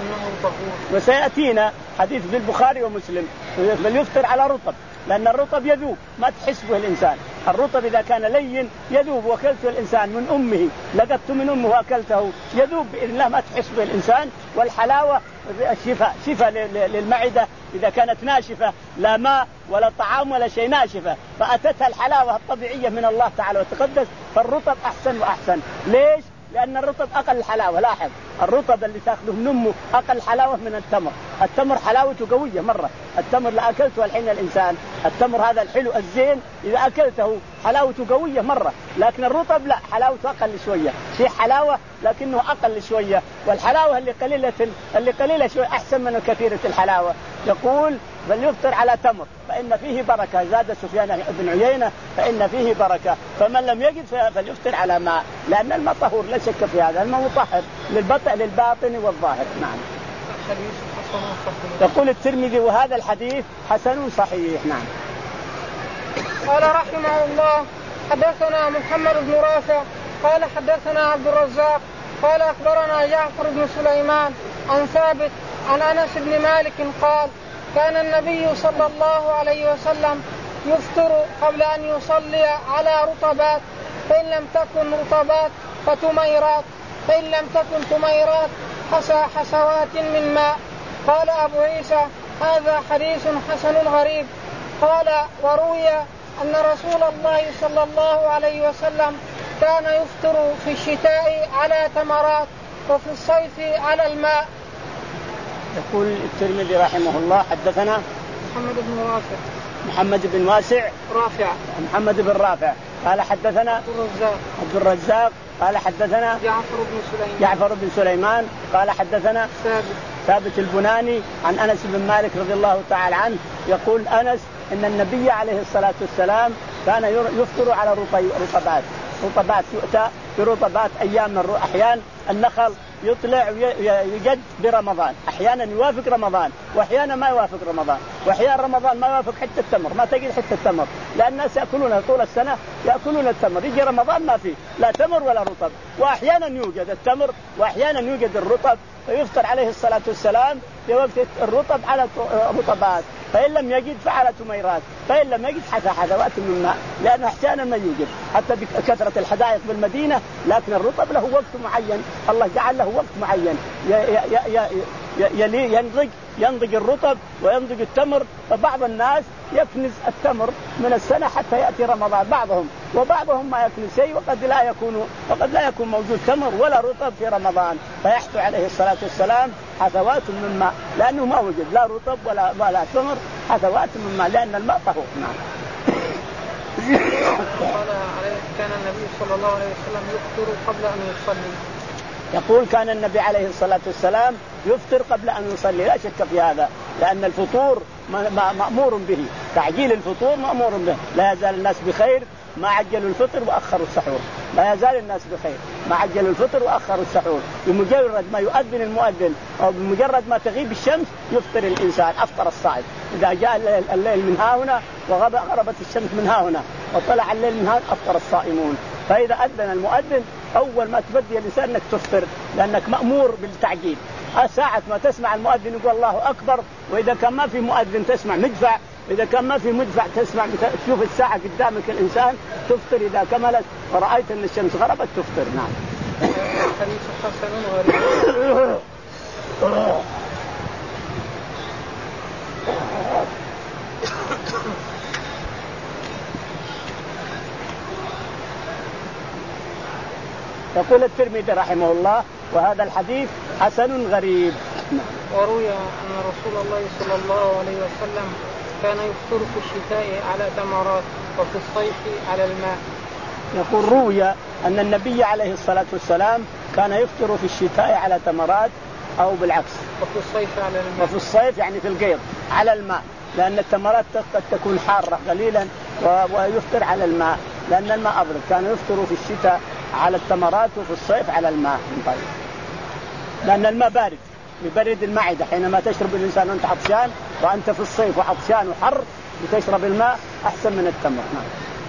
وسيأتينا حديث في البخاري ومسلم فليفطر على رطب، لأن الرطب يذوب ما تحس به الإنسان، الرطب إذا كان لين يذوب، وأكلته الإنسان من أمه لقدت من أمه وأكلته يذوب بإذن الله ما تحس به الإنسان. والحلاوة الشفاء شفاء للمعدة إذا كانت ناشفة لا ماء ولا طعام ولا شيء ناشفة، فأتتها الحلاوة الطبيعية من الله تعالى وتقدس، فالرطب أحسن وأحسن. ليش؟ لأن الرطب أقل الحلاوة. لاحظ الرطب اللي تأخذه من أمه أقل حلاوة من التمر، التمر حلاوته قوية مرة، التمر لا أكلته الحين الإنسان، التمر هذا الحلو الزين إذا أكلته حلاوته قوية مرة، لكن الرطب لا حلاوته أقل شوية، في حلاوة لكنه أقل شوية، والحلاوة اللي قليلة اللي قليلة شوية أحسن من الكثيرة الحلاوة. يقول فليفطر على تمر فإن فيه بركة، زاد سفيان بن عيينة فإن فيه بركة، فمن لم يجد فليفطر على ماء، لأن الماء طهور لا شك في هذا، الماء مطهر للبطن للباطن والظاهر. نعم. يقول الترمذي وهذا الحديث حسن صحيح. نعم. قال رحمه الله حدثنا محمد بن رافع قال حدثنا عبد الرزاق قال أخبرنا جعفر بن سليمان عن ثابت عن أنس بن مالك قال كان النبي صلى الله عليه وسلم يفطر قبل أن يصلي على رطبات، فإن لم تكن رطبات فتميرات، فإن لم تكن تميرات حصى حصوات من ماء. قال أبو عيسى هذا حديث حسن غريب. قال وروي أن رسول الله صلى الله عليه وسلم كان يفطر في الشتاء على تمرات وفي الصيف على الماء. يقول الترمذي رحمه الله حدثنا محمد بن رافع محمد بن واسع رافع محمد بن رافع قال حدثنا عبد الرزاق عبد الرزاق قال حدثنا جعفر بن سليمان جعفر بن سليمان قال حدثنا ثابت ثابت البناني عن أنس بن مالك رضي الله تعالى عنه يقول أنس إن النبي عليه الصلاة والسلام كان يفطر على رطبات رطبات يؤتى برطبات أيام أحيان النخل يطلع ويجد برمضان، أحيانا يوافق رمضان وأحيانا ما يوافق رمضان، وأحيانا رمضان ما يوافق حتى التمر، ما تجد حتى التمر لأن الناس يأكلونها طول السنة يأكلون التمر، يجي رمضان ما فيه لا تمر ولا رطب، وأحيانا يوجد التمر وأحيانا يوجد الرطب، فيفطر عليه الصلاة والسلام في وقت الرطب على رطبات، فإن لم يجد فعلى تميرات، فإن لم يجد حتى حذوات من ماء، لأنه أحيانا ما يوجد حتى بكثرة الحدائق بالمدينة، لكن الرطب له وقت معين، الله جعل له وقت معين يلي ينضج ينضج الرطب وينضج التمر، فبعض الناس يكنز التمر من السنة حتى يأتي رمضان بعضهم، وبعضهم ما يكنز شيء وقد لا يكون وقد لا يكون موجود تمر ولا رطب في رمضان، فيحث عليه الصلاة والسلام حثوات من ماء، لأنه ما وجد لا رطب ولا ولا تمر، حثوات من ماء لأن الماء طهور. نعم. قال كان النبي صلى الله عليه وسلم يفطر قبل أن يصلي. يقول كان النبي عليه الصلاة والسلام يفطر قبل أن يصلي، لا شك في هذا، لأن الفطور مأمور به، تعجيل الفطور مأمور به، لا يزال الناس بخير ما عجلوا الفطر وأخروا السحور، لا يزال الناس بخير ما عجلوا الفطر وأخروا السحور، بمجرد ما يؤذن المؤذن أو بمجرد ما تغيب الشمس يفطر الإنسان، أفطر الصائم، إذا جاء الليل من ها هنا وغربت الشمس من ها هنا وطلع الليل من ها أفطر الصائمون، فإذا أذن المؤذن أول ما تبدي الإنسان أنك تفطر لأنك مأمور بالتعجيل، ساعة ما تسمع المؤذن يقول الله أكبر، وإذا كان ما في مؤذن تسمع مدفع، إذا كان ما في مدفع تسمع تشوف الساعة قدامك الإنسان تفطر، إذا كملت ورأيت أن الشمس غربت تفطر. نعم. حديث حسن غريب. يقول الترمذي رحمه الله وهذا الحديث حسن غريب. وروي أن رسول الله صلى الله عليه وسلم كان يفطر في الشتاء على تمرات وفي الصيف على الماء. يقول روي أن النبي عليه الصلاة والسلام كان يفطر في الشتاء على تمرات أو بالعكس وفي الصيف على الماء، وفي الصيف يعني في القيض على الماء، لأن التمرات قد تكون حارة قليلا ويفطر على الماء لأن الماء أبرد، كان يفطر في الشتاء على التمرات وفي الصيف على الماء، طيب. لأن الماء بارد يبرد المعدة، حينما تشرب الإنسان وأنت عطشان وأنت في الصيف وعطشان وحر وتشرب الماء أحسن من التمر. نعم.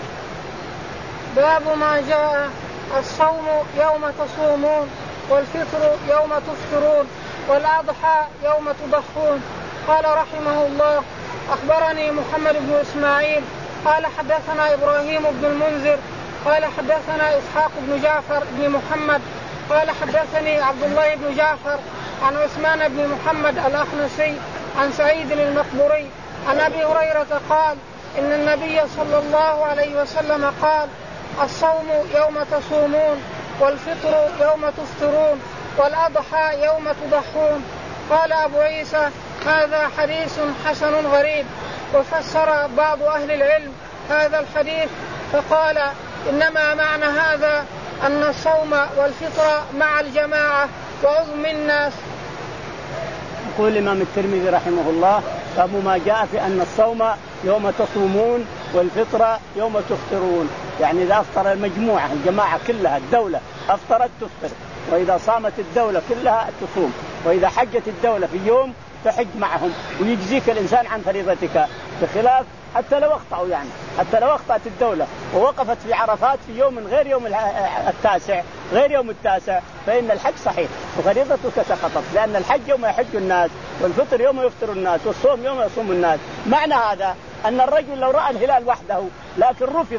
باب ما جاء الصوم يوم تصومون والفطر يوم تفطرون والأضحى يوم تضحون. قال رحمه الله أخبرني محمد بن إسماعيل قال حدثنا إبراهيم بن المنذر قال حدثنا إسحاق بن جعفر بن محمد قال حدثني عبد الله بن جعفر عن عثمان بن محمد الأخنسي عن سعيد المقبوري عن أبي هريرة قال إن النبي صلى الله عليه وسلم قال الصوم يوم تصومون والفطر يوم تفطرون والأضحى يوم تضحون. قال أبو عيسى هذا حديث حسن غريب. وفسر بعض أهل العلم هذا الحديث فقال إنما معنى هذا أن الصوم والفطر مع الجماعة وعظم الناس. يقول الإمام الترمذي رحمه الله باب ما جاء في أن الصوم يوم تصومون والفطر يوم تفطرون، يعني إذا أفطر المجموعة الجماعة كلها الدولة أفطرت تفطر، وإذا صامت الدولة كلها تصوم، وإذا حجت الدولة في يوم تحج معهم ويجزيك الإنسان عن فريضتك، بخلاف حتى لو أخطأوا، يعني حتى لو أخطأت الدولة ووقفت في عرفات في يوم غير يوم التاسع غير يوم التاسع فإن الحج صحيح وفريضتك سقطت، لأن الحج يوم يحج الناس والفطر يوم يفطر الناس والصوم يوم يصوم الناس. معنى هذا أن الرجل لو رأى الهلال وحده لكن رفض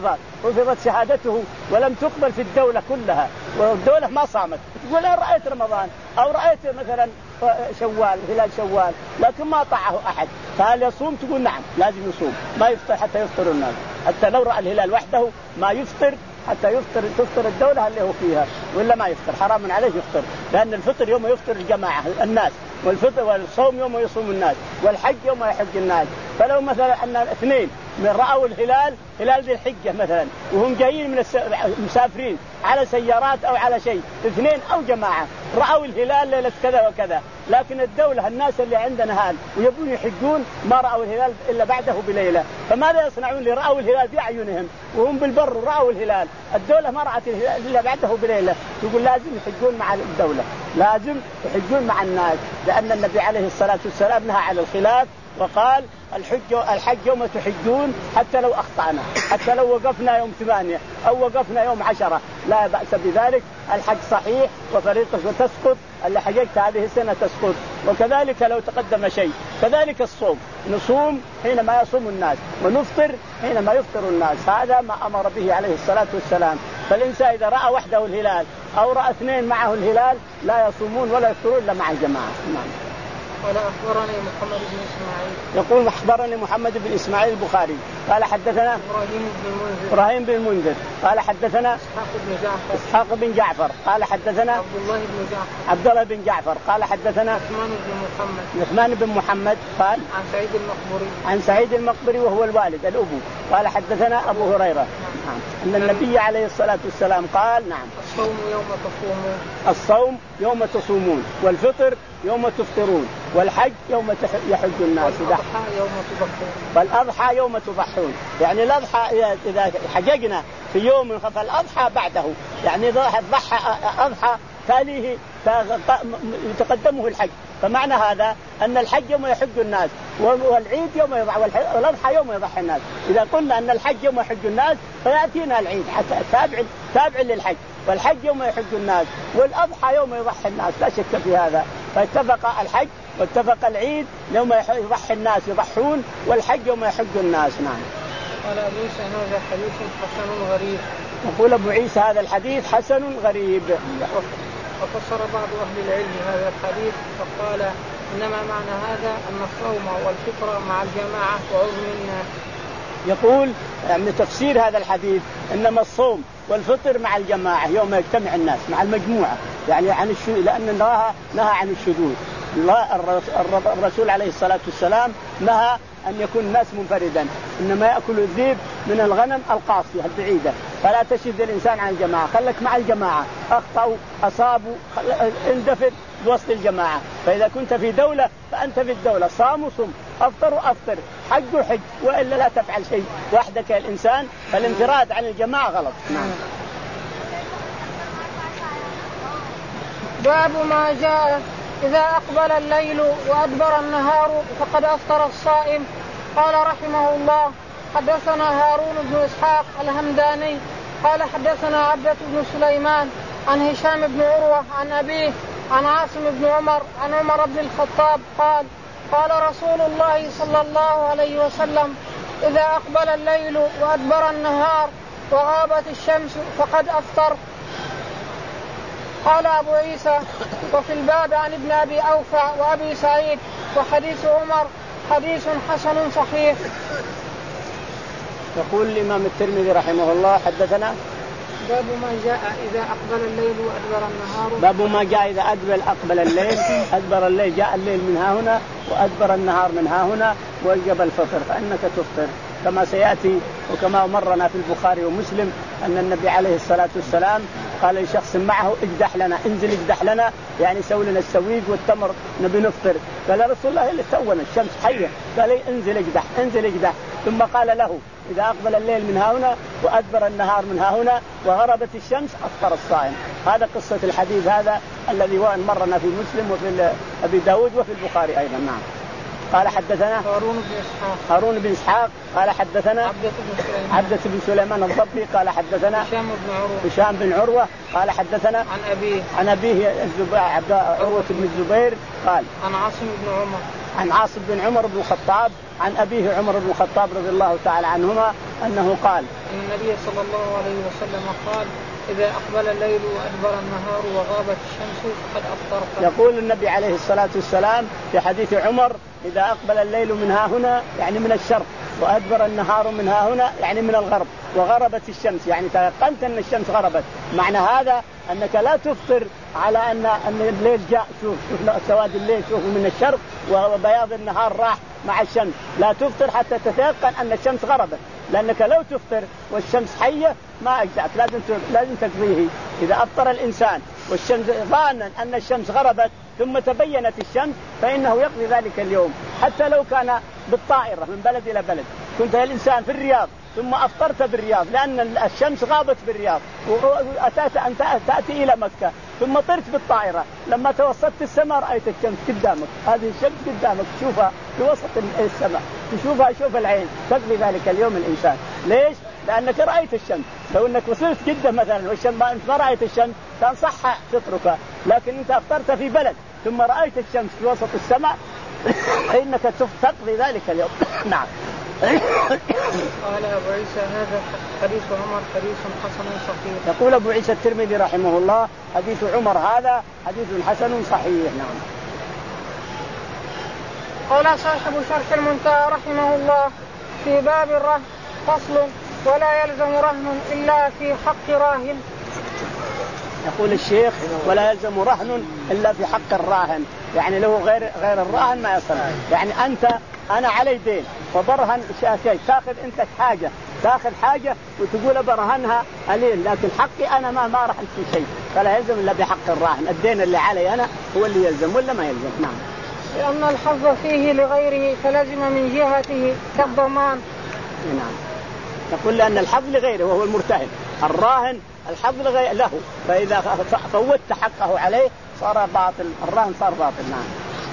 رفضت شهادته ولم تقبل في الدولة كلها والدولة ما صامت، تقول أنا رأيت رمضان أو رأيت مثلا شوال هلال شوال لكن ما طاعه أحد، فهل يصوم؟ تقول نعم لازم يصوم، ما يفطر حتى يفطر الناس، حتى لو رأى الهلال وحده ما يفطر حتى يفطر تفطر الدولة اللي هو فيها، وإلا ما يفطر، حرام عليه يفطر، لأن الفطر يوم يفطر الجماعة الناس، والفطر والصوم يوم يصوم الناس، والحج يوم يحج الناس. فلو مثلا أن اثنين من رأوا الهلال هلال ذي الحجة مثلا وهم جايين من المسافرين على سيارات أو على شيء، اثنين أو جماعة رأوا الهلال ليلة كذا وكذا، لكن الدولة الناس اللي عندنا هال ويبون يحجون ما رأوا الهلال إلا بعده بليلة، فماذا يصنعون؟ اللي رأوا الهلال بأعينهم وهم بالبر رأوا الهلال، الدولة ما رأت الهلال إلا بعده بليلة، تقول لازم يحجون مع الدولة، لازم يحجون مع الناس، لأن النبي عليه الصلاة والسلام نهى على الخلاف وقال الحج الحج يوم تحجون حتى لو أخطأنا، حتى لو وقفنا يوم ثمانية أو وقفنا يوم عشرة لا بأس بذلك، الحج صحيح وفريضة وتسقط، اللي حججت هذه السنة تسقط. وكذلك لو تقدم شيء، كذلك الصوم، نصوم حينما يصوم الناس ونفطر حينما يفطر الناس، هذا ما أمر به عليه الصلاة والسلام. فالإنسان إذا رأى وحده الهلال أو رأى اثنين معه الهلال لا يصومون ولا يفطرون إلا مع الجماعة. قال أخبرني محمد بن إسماعيل. يقول أخبرني محمد بن إسماعيل البخاري قال حدثنا إبراهيم بن المنذر. إبراهيم بن المنذر قال حدثنا إسحاق بن جعفر. إسحاق بن جعفر قال حدثنا عبد الله بن جعفر. عبد الله بن جعفر قال حدثنا عثمان بن محمد. عثمان بن محمد قال عن سعيد المقبري. عن سعيد المقبري وهو الوالد الأبو قال حدثنا أبو هريرة نعم أن النبي عليه الصلاة والسلام قال نعم الصوم يوم تصومون. الصوم يوم تصومون، والفطر يوم تفطرون، والحج يوم يحج الناس، والأضحى يوم تضحون. والأضحى يوم تضحون، يعني الأضحى إذا حججنا في يوم فالأضحى بعده، يعني ضحى أضحى تاليه يتقدمه الحج، فمعنى هذا أن الحج يوم يحج الناس والعيد يوم يضحى والأضحى يوم يضحي الناس. إذا قلنا أن الحج يوم يحج الناس فيأتينا العيد حتى تابع تابع للحج، والحج يوم يحج الناس والأضحى يوم يضحي الناس، لا شك في هذا. فاتفق الحج واتفق العيد يوم يضحي الناس يضحون، والحج يوم يحج الناس. نعم. قال أبو عيسى هذا حديث حسن غريب. يقول أبو عيسى هذا الحديث حسن غريب. وفسر بعض أهل العلم هذا الحديث فقال إنما معنى هذا أن الصوم والفطر مع الجماعة وعزم الناس. يقول يعني تفسير هذا الحديث إنما الصوم والفطر مع الجماعة يوم يجتمع الناس مع المجموعة، يعني عن الشذوذ، لأن الله نهى عن الشذوذ. الله الرسول عليه الصلاة والسلام نهى أن يكون الناس منفردا، إنما يأكل الذئب من الغنم القاصية البعيدة، فلا تشذ الإنسان عن الجماعة، خلك مع الجماعة، أخطأوا أصابوا اندفر بوسط الجماعة. فإذا كنت في دولة فأنت في الدولة، صاموا صم، أفطروا أفطر، حجوا حج، وإلا لا تفعل شيء وحدك يا الإنسان، فالانفراد عن الجماعة غلط. نعم. باب ما جاء إذا أقبل الليل وأدبر النهار فقد أفطر الصائم. قال رحمه الله حدثنا هارون بن إسحاق الهمداني قال حدثنا عبدة بن سليمان عن هشام بن عروة عن أبيه عن عاصم بن عمر عن عمر بن الخطاب قال قال رسول الله صلى الله عليه وسلم إذا أقبل الليل وأدبر النهار وغابت الشمس فقد أفطر. قال أبو عيسى وفي الباب عن ابن أبي أوفى وأبي سعيد وحديث عمر حديث حسن صحيح. يقول الإمام الترمذي رحمه الله حدثنا باب ما جاء إذا أقبل الليل وأدبر النهار. باب ما جاء إذا أدبر أقبل الليل أدبر الليل، جاء الليل من ها هنا وأدبر النهار من ها هنا وجب الفطر، فإنك تفطر كما سيأتي وكما مرنا في البخاري ومسلم أن النبي عليه الصلاة والسلام قال لشخص معه اجدح لنا، انزل اجدح لنا، يعني سوي لنا السويق والتمر نبي نفطر. قال رسول الله اللي تونا الشمس حية، قال لي انزل اجدح انزل اجدح، ثم قال له إذا أقبل الليل من ها هنا وأدبر النهار من ها هنا وغربت الشمس أفطر الصائم. هذا قصة الحديث هذا الذي مرنا في مسلم وفي أبي داود وفي البخاري أيضا. نعم. قال حدثنا هارون بن إسحاق هارون بن إسحاق قال حدثنا عبدة بن سليمان عبدة بن سليمان الضبي قال حدثنا هشام بن عروة هشام بن عروة قال حدثنا عن أبيه عن أبيه عبد عروة بن الزبير قال عن عاصم بن عمر عن عاصم بن عمر بن الخطاب عن أبيه عمر بن الخطاب رضي الله تعالى عنهما أنه قال النبي صلى الله عليه وسلم قال إذا أقبل الليل وأدبر النهار وغابت الشمس فقد أفطرت. يقول النبي عليه الصلاة والسلام في حديث عمر إذا أقبل الليل من ها هنا يعني من الشرق وأدبر النهار من ها هنا يعني من الغرب وغربت الشمس يعني تيقنت أن الشمس غربت. معنى هذا أنك لا تفطر على أن أن الليل جاء شوف شوف سواد الليل شوف من الشرق وبياض النهار راح مع الشمس. لا تفطر حتى تتيقن أن الشمس غربت لأنك لو تفطر والشمس حية ما أجزأك لازم لازم تقضيه. إذا أفطر الإنسان والشمس ظانا أن الشمس غربت ثم تبينت الشمس فإنه يقضي ذلك اليوم حتى لو كان بالطائرة من بلد إلى بلد. كنت الإنسان في الرياض ثم أفطرت بالرياض لأن الشمس غابت بالرياض وأتات أن تأتي إلى مكة ثم طرت بالطائرة لما توسطت السماء رأيت الشمس قدامك. هذه الشمس قدامك تشوفها في وسط السماء تشوفها شوف العين تقضي ذلك اليوم الإنسان. ليش؟ لأنك رأيت الشمس. لو أنك وصلت جدة مثلا والشمس ما رأيت الشمس كان صح فطرك لكن أنت أفطرت في بلد ثم رأيت الشمس في وسط السماء فإنك تقضي ذلك اليوم. نعم. قال أبو عيسى هذا حديث عمر حديث حسن صحيح. يقول أبو عيسى الترمذي رحمه الله حديث عمر هذا حديث حسن صحيح. نعم. قال صاحب شرح المنتهى رحمه الله في باب الرهن فصل ولا يلزم رهن إلا في حق راهن. يقول الشيخ ولا يلزم رهن إلا في حق الراهن يعني له غير غير الراهن ما يصل. يعني أنت أنا علي دين وبرهن شيء تأخذ أنت حاجة تأخذ حاجة وتقول برهنها قليل لكن حقي أنا ما ما راح في شيء فلا يلزم إلا بحق الراهن. الدين اللي علي أنا هو اللي يلزم ولا ما يلزم. نعم. لأن الحظ فيه لغيره فلزم من جهته كالضمان. نعم. يقول لأن الحظ لغيره وهو المرتهن. الراهن الحظ لغيره له فإذا فوتت حقه عليه صار باطل الراهن صار باطل. نعم.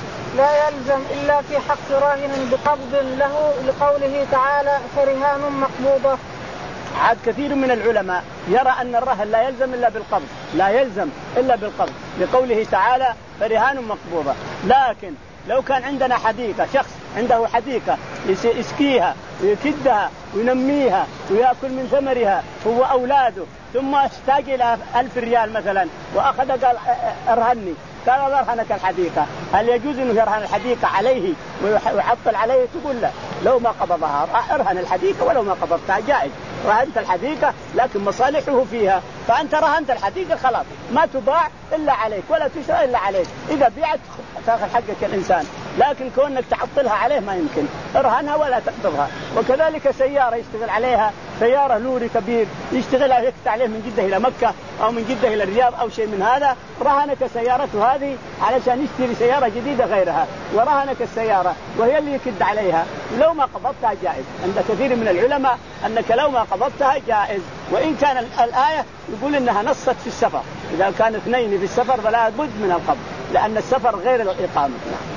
لا يلزم إلا في حق راهن بقبض له لقوله تعالى فرهان مقبوضة. عاد كثير من العلماء يرى أن الرهن لا يلزم إلا بالقبض لا يلزم إلا بالقبض لقوله تعالى فرهان مقبوضة. لكن لو كان عندنا حديقة شخص عنده حديقة يسقيها ويكدها وينميها ويأكل من ثمرها هو أولاده ثم اشتاق إلى ألف ريال مثلا وأخذ قال ارهني قال ارهنك الحديقة هل يجوز أنه يرهن الحديقة عليه ويعطل عليه؟ تقول لا لو ما قبضها ارهن الحديقة ولو ما قبضتها جائز. رهنت الحديقة لكن مصالحه فيها فأنت رهنت الحديقة خلاص ما تباع إلا عليك ولا تشترى إلا عليك. إذا بيعت تأخذ حقك الإنسان لكن كونك تعطلها عليه ما يمكن. ارهنها ولا تقبضها. وكذلك سيارة يشتغل عليها سيارة لوري كبير يشتغلها يكت عليه من جدة إلى مكة أو من جدة إلى الرياض أو شيء من هذا رهنك سيارته هذه علشان يشتري سيارة جديدة غيرها ورهنك السيارة وهي اللي يكد عليها لو ما قبضتها جائز. عند كثير من العلماء أنك لو ما قبضتها جائز. وإن كان الآية يقول إنها نصت في السفر إذا كان اثنين في السفر فلا بد من القبض لأن السفر غير الإقامة.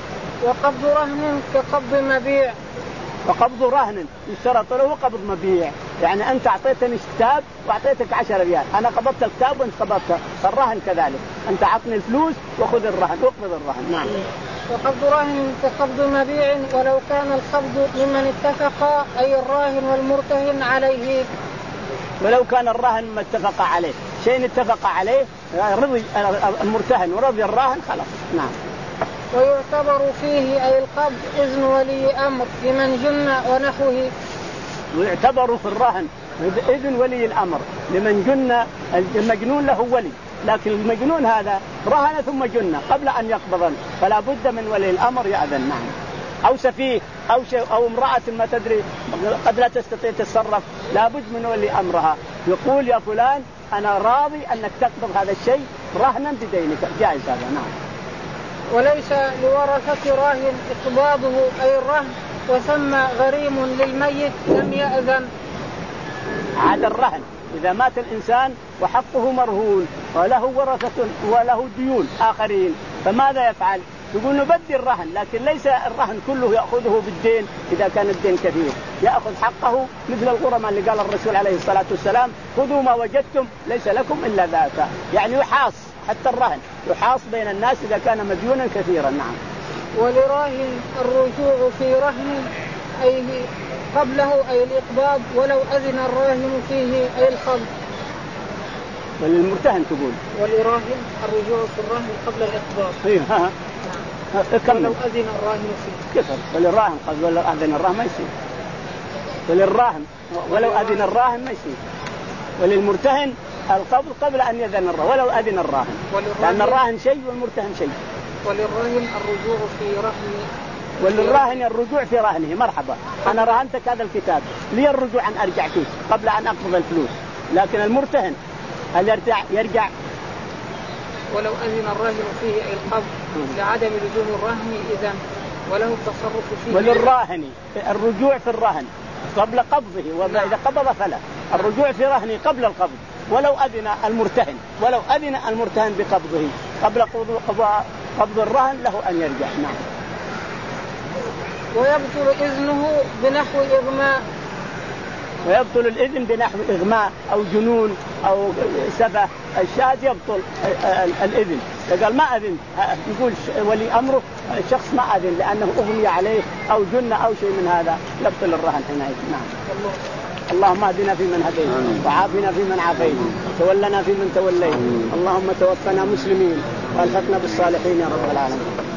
وقبض رهن كقبض مبيع. وقبض رهن يشترط له قبض مبيع يعني أنت أعطيتني كتاب وأعطيتك عشرة ريال أنا قبضت الكتاب وأنت قبضته الرهن كذلك أنت عطني الفلوس وخذ الرهن واقبض الرهن. نعم. وقبض رهن كقبض مبيع ولو كان القبض ممن اتفق أي الراهن والمرتهن عليه. ولو كان الراهن ما اتفق عليه شيء اتفق عليه رضي المرتهن ورضي الراهن خلاص. نعم. ويعتبر فيه أي القبض إذن ولي أمر لمن جن ونحوه. ويعتبر في الرهن إذن ولي الأمر لمن جن. المجنون له ولي لكن المجنون هذا رهن ثم جن قبل أن يقبض فلا بد من ولي الأمر يأذن. نعم. أو سفيه أو شيء أو امرأة ما تدري قد لا تستطيع تتصرف لا بد من ولي أمرها يقول يا فلان أنا راضي أنك تقبض هذا الشيء رهنا بدينك جائز هذا. نعم. وليس لورثة راهن إقباضه أي الرهن وثم غريم للميت لم يأذن. عاد الرهن إذا مات الإنسان وحقه مرهون وله ورثة وله ديون آخرين فماذا يفعل؟ يقول نبدي الرهن لكن ليس الرهن كله يأخذه بالدين. إذا كان الدين كثير يأخذ حقه مثل الغرماء اللي قال الرسول عليه الصلاة والسلام خذوا ما وجدتم ليس لكم إلا ذاك يعني يحاص حتى الرهن يحاص بين الناس إذا كان مديونا كثيرا. نعم. ولراهن الرجوع في رهن أي قبله أي الإقباض ولو أذن الراهن فيه أي الخلط. وللمرتهن تقول وللراهن الرجوع في الرهن قبل الإقباض. ايوه ها ولو أذن الراهن فيه كسر. وللراهن قبل ولو أذن الراهن ما يصير. وللراهن ولو أذن الراهن ما يصير. وللمرتهن القبض قبل أن يذن الراهن ولو أذن الراهن، لأن الراهن شيء والمرتهن شيء. وللراهن الرجوع في رهن وللراهن الرجوع في رهنه. مرحبا أنا رهنتك هذا الكتاب، لي الرجوع أن أرجع فيه قبل أن أقبض الفلوس. لكن المرتهن هل يرجع يرجع ولو أذن الراهن فيه أي القبض لعدم لزوم الرهن إذن وله التصرف فيه. وللراهن الرجوع في الرهن قبل قبضه، وإذا قبض فلا الرجوع في رهنه قبل القبض. ولو أذن المرتهن ولو أذن المرتهن بقبضه قبل قبض الرهن له أن يرجع. نعم. ويبطل إذنه بنحو إغماء. ويبطل الإذن بنحو إغماء أو جنون أو سفة الشاهد يبطل الإذن. قال ما أذن يقول ولي أمره الشخص ما أذن لأنه أغمي عليه أو جن أو شيء من هذا يبطل الرهن حينئذ. نعم. اللهم اهدنا فيمن هديت وعافنا فيمن عافيت وتولنا فيمن توليت. اللهم توفنا مسلمين والحقنا بالصالحين يا رب العالمين.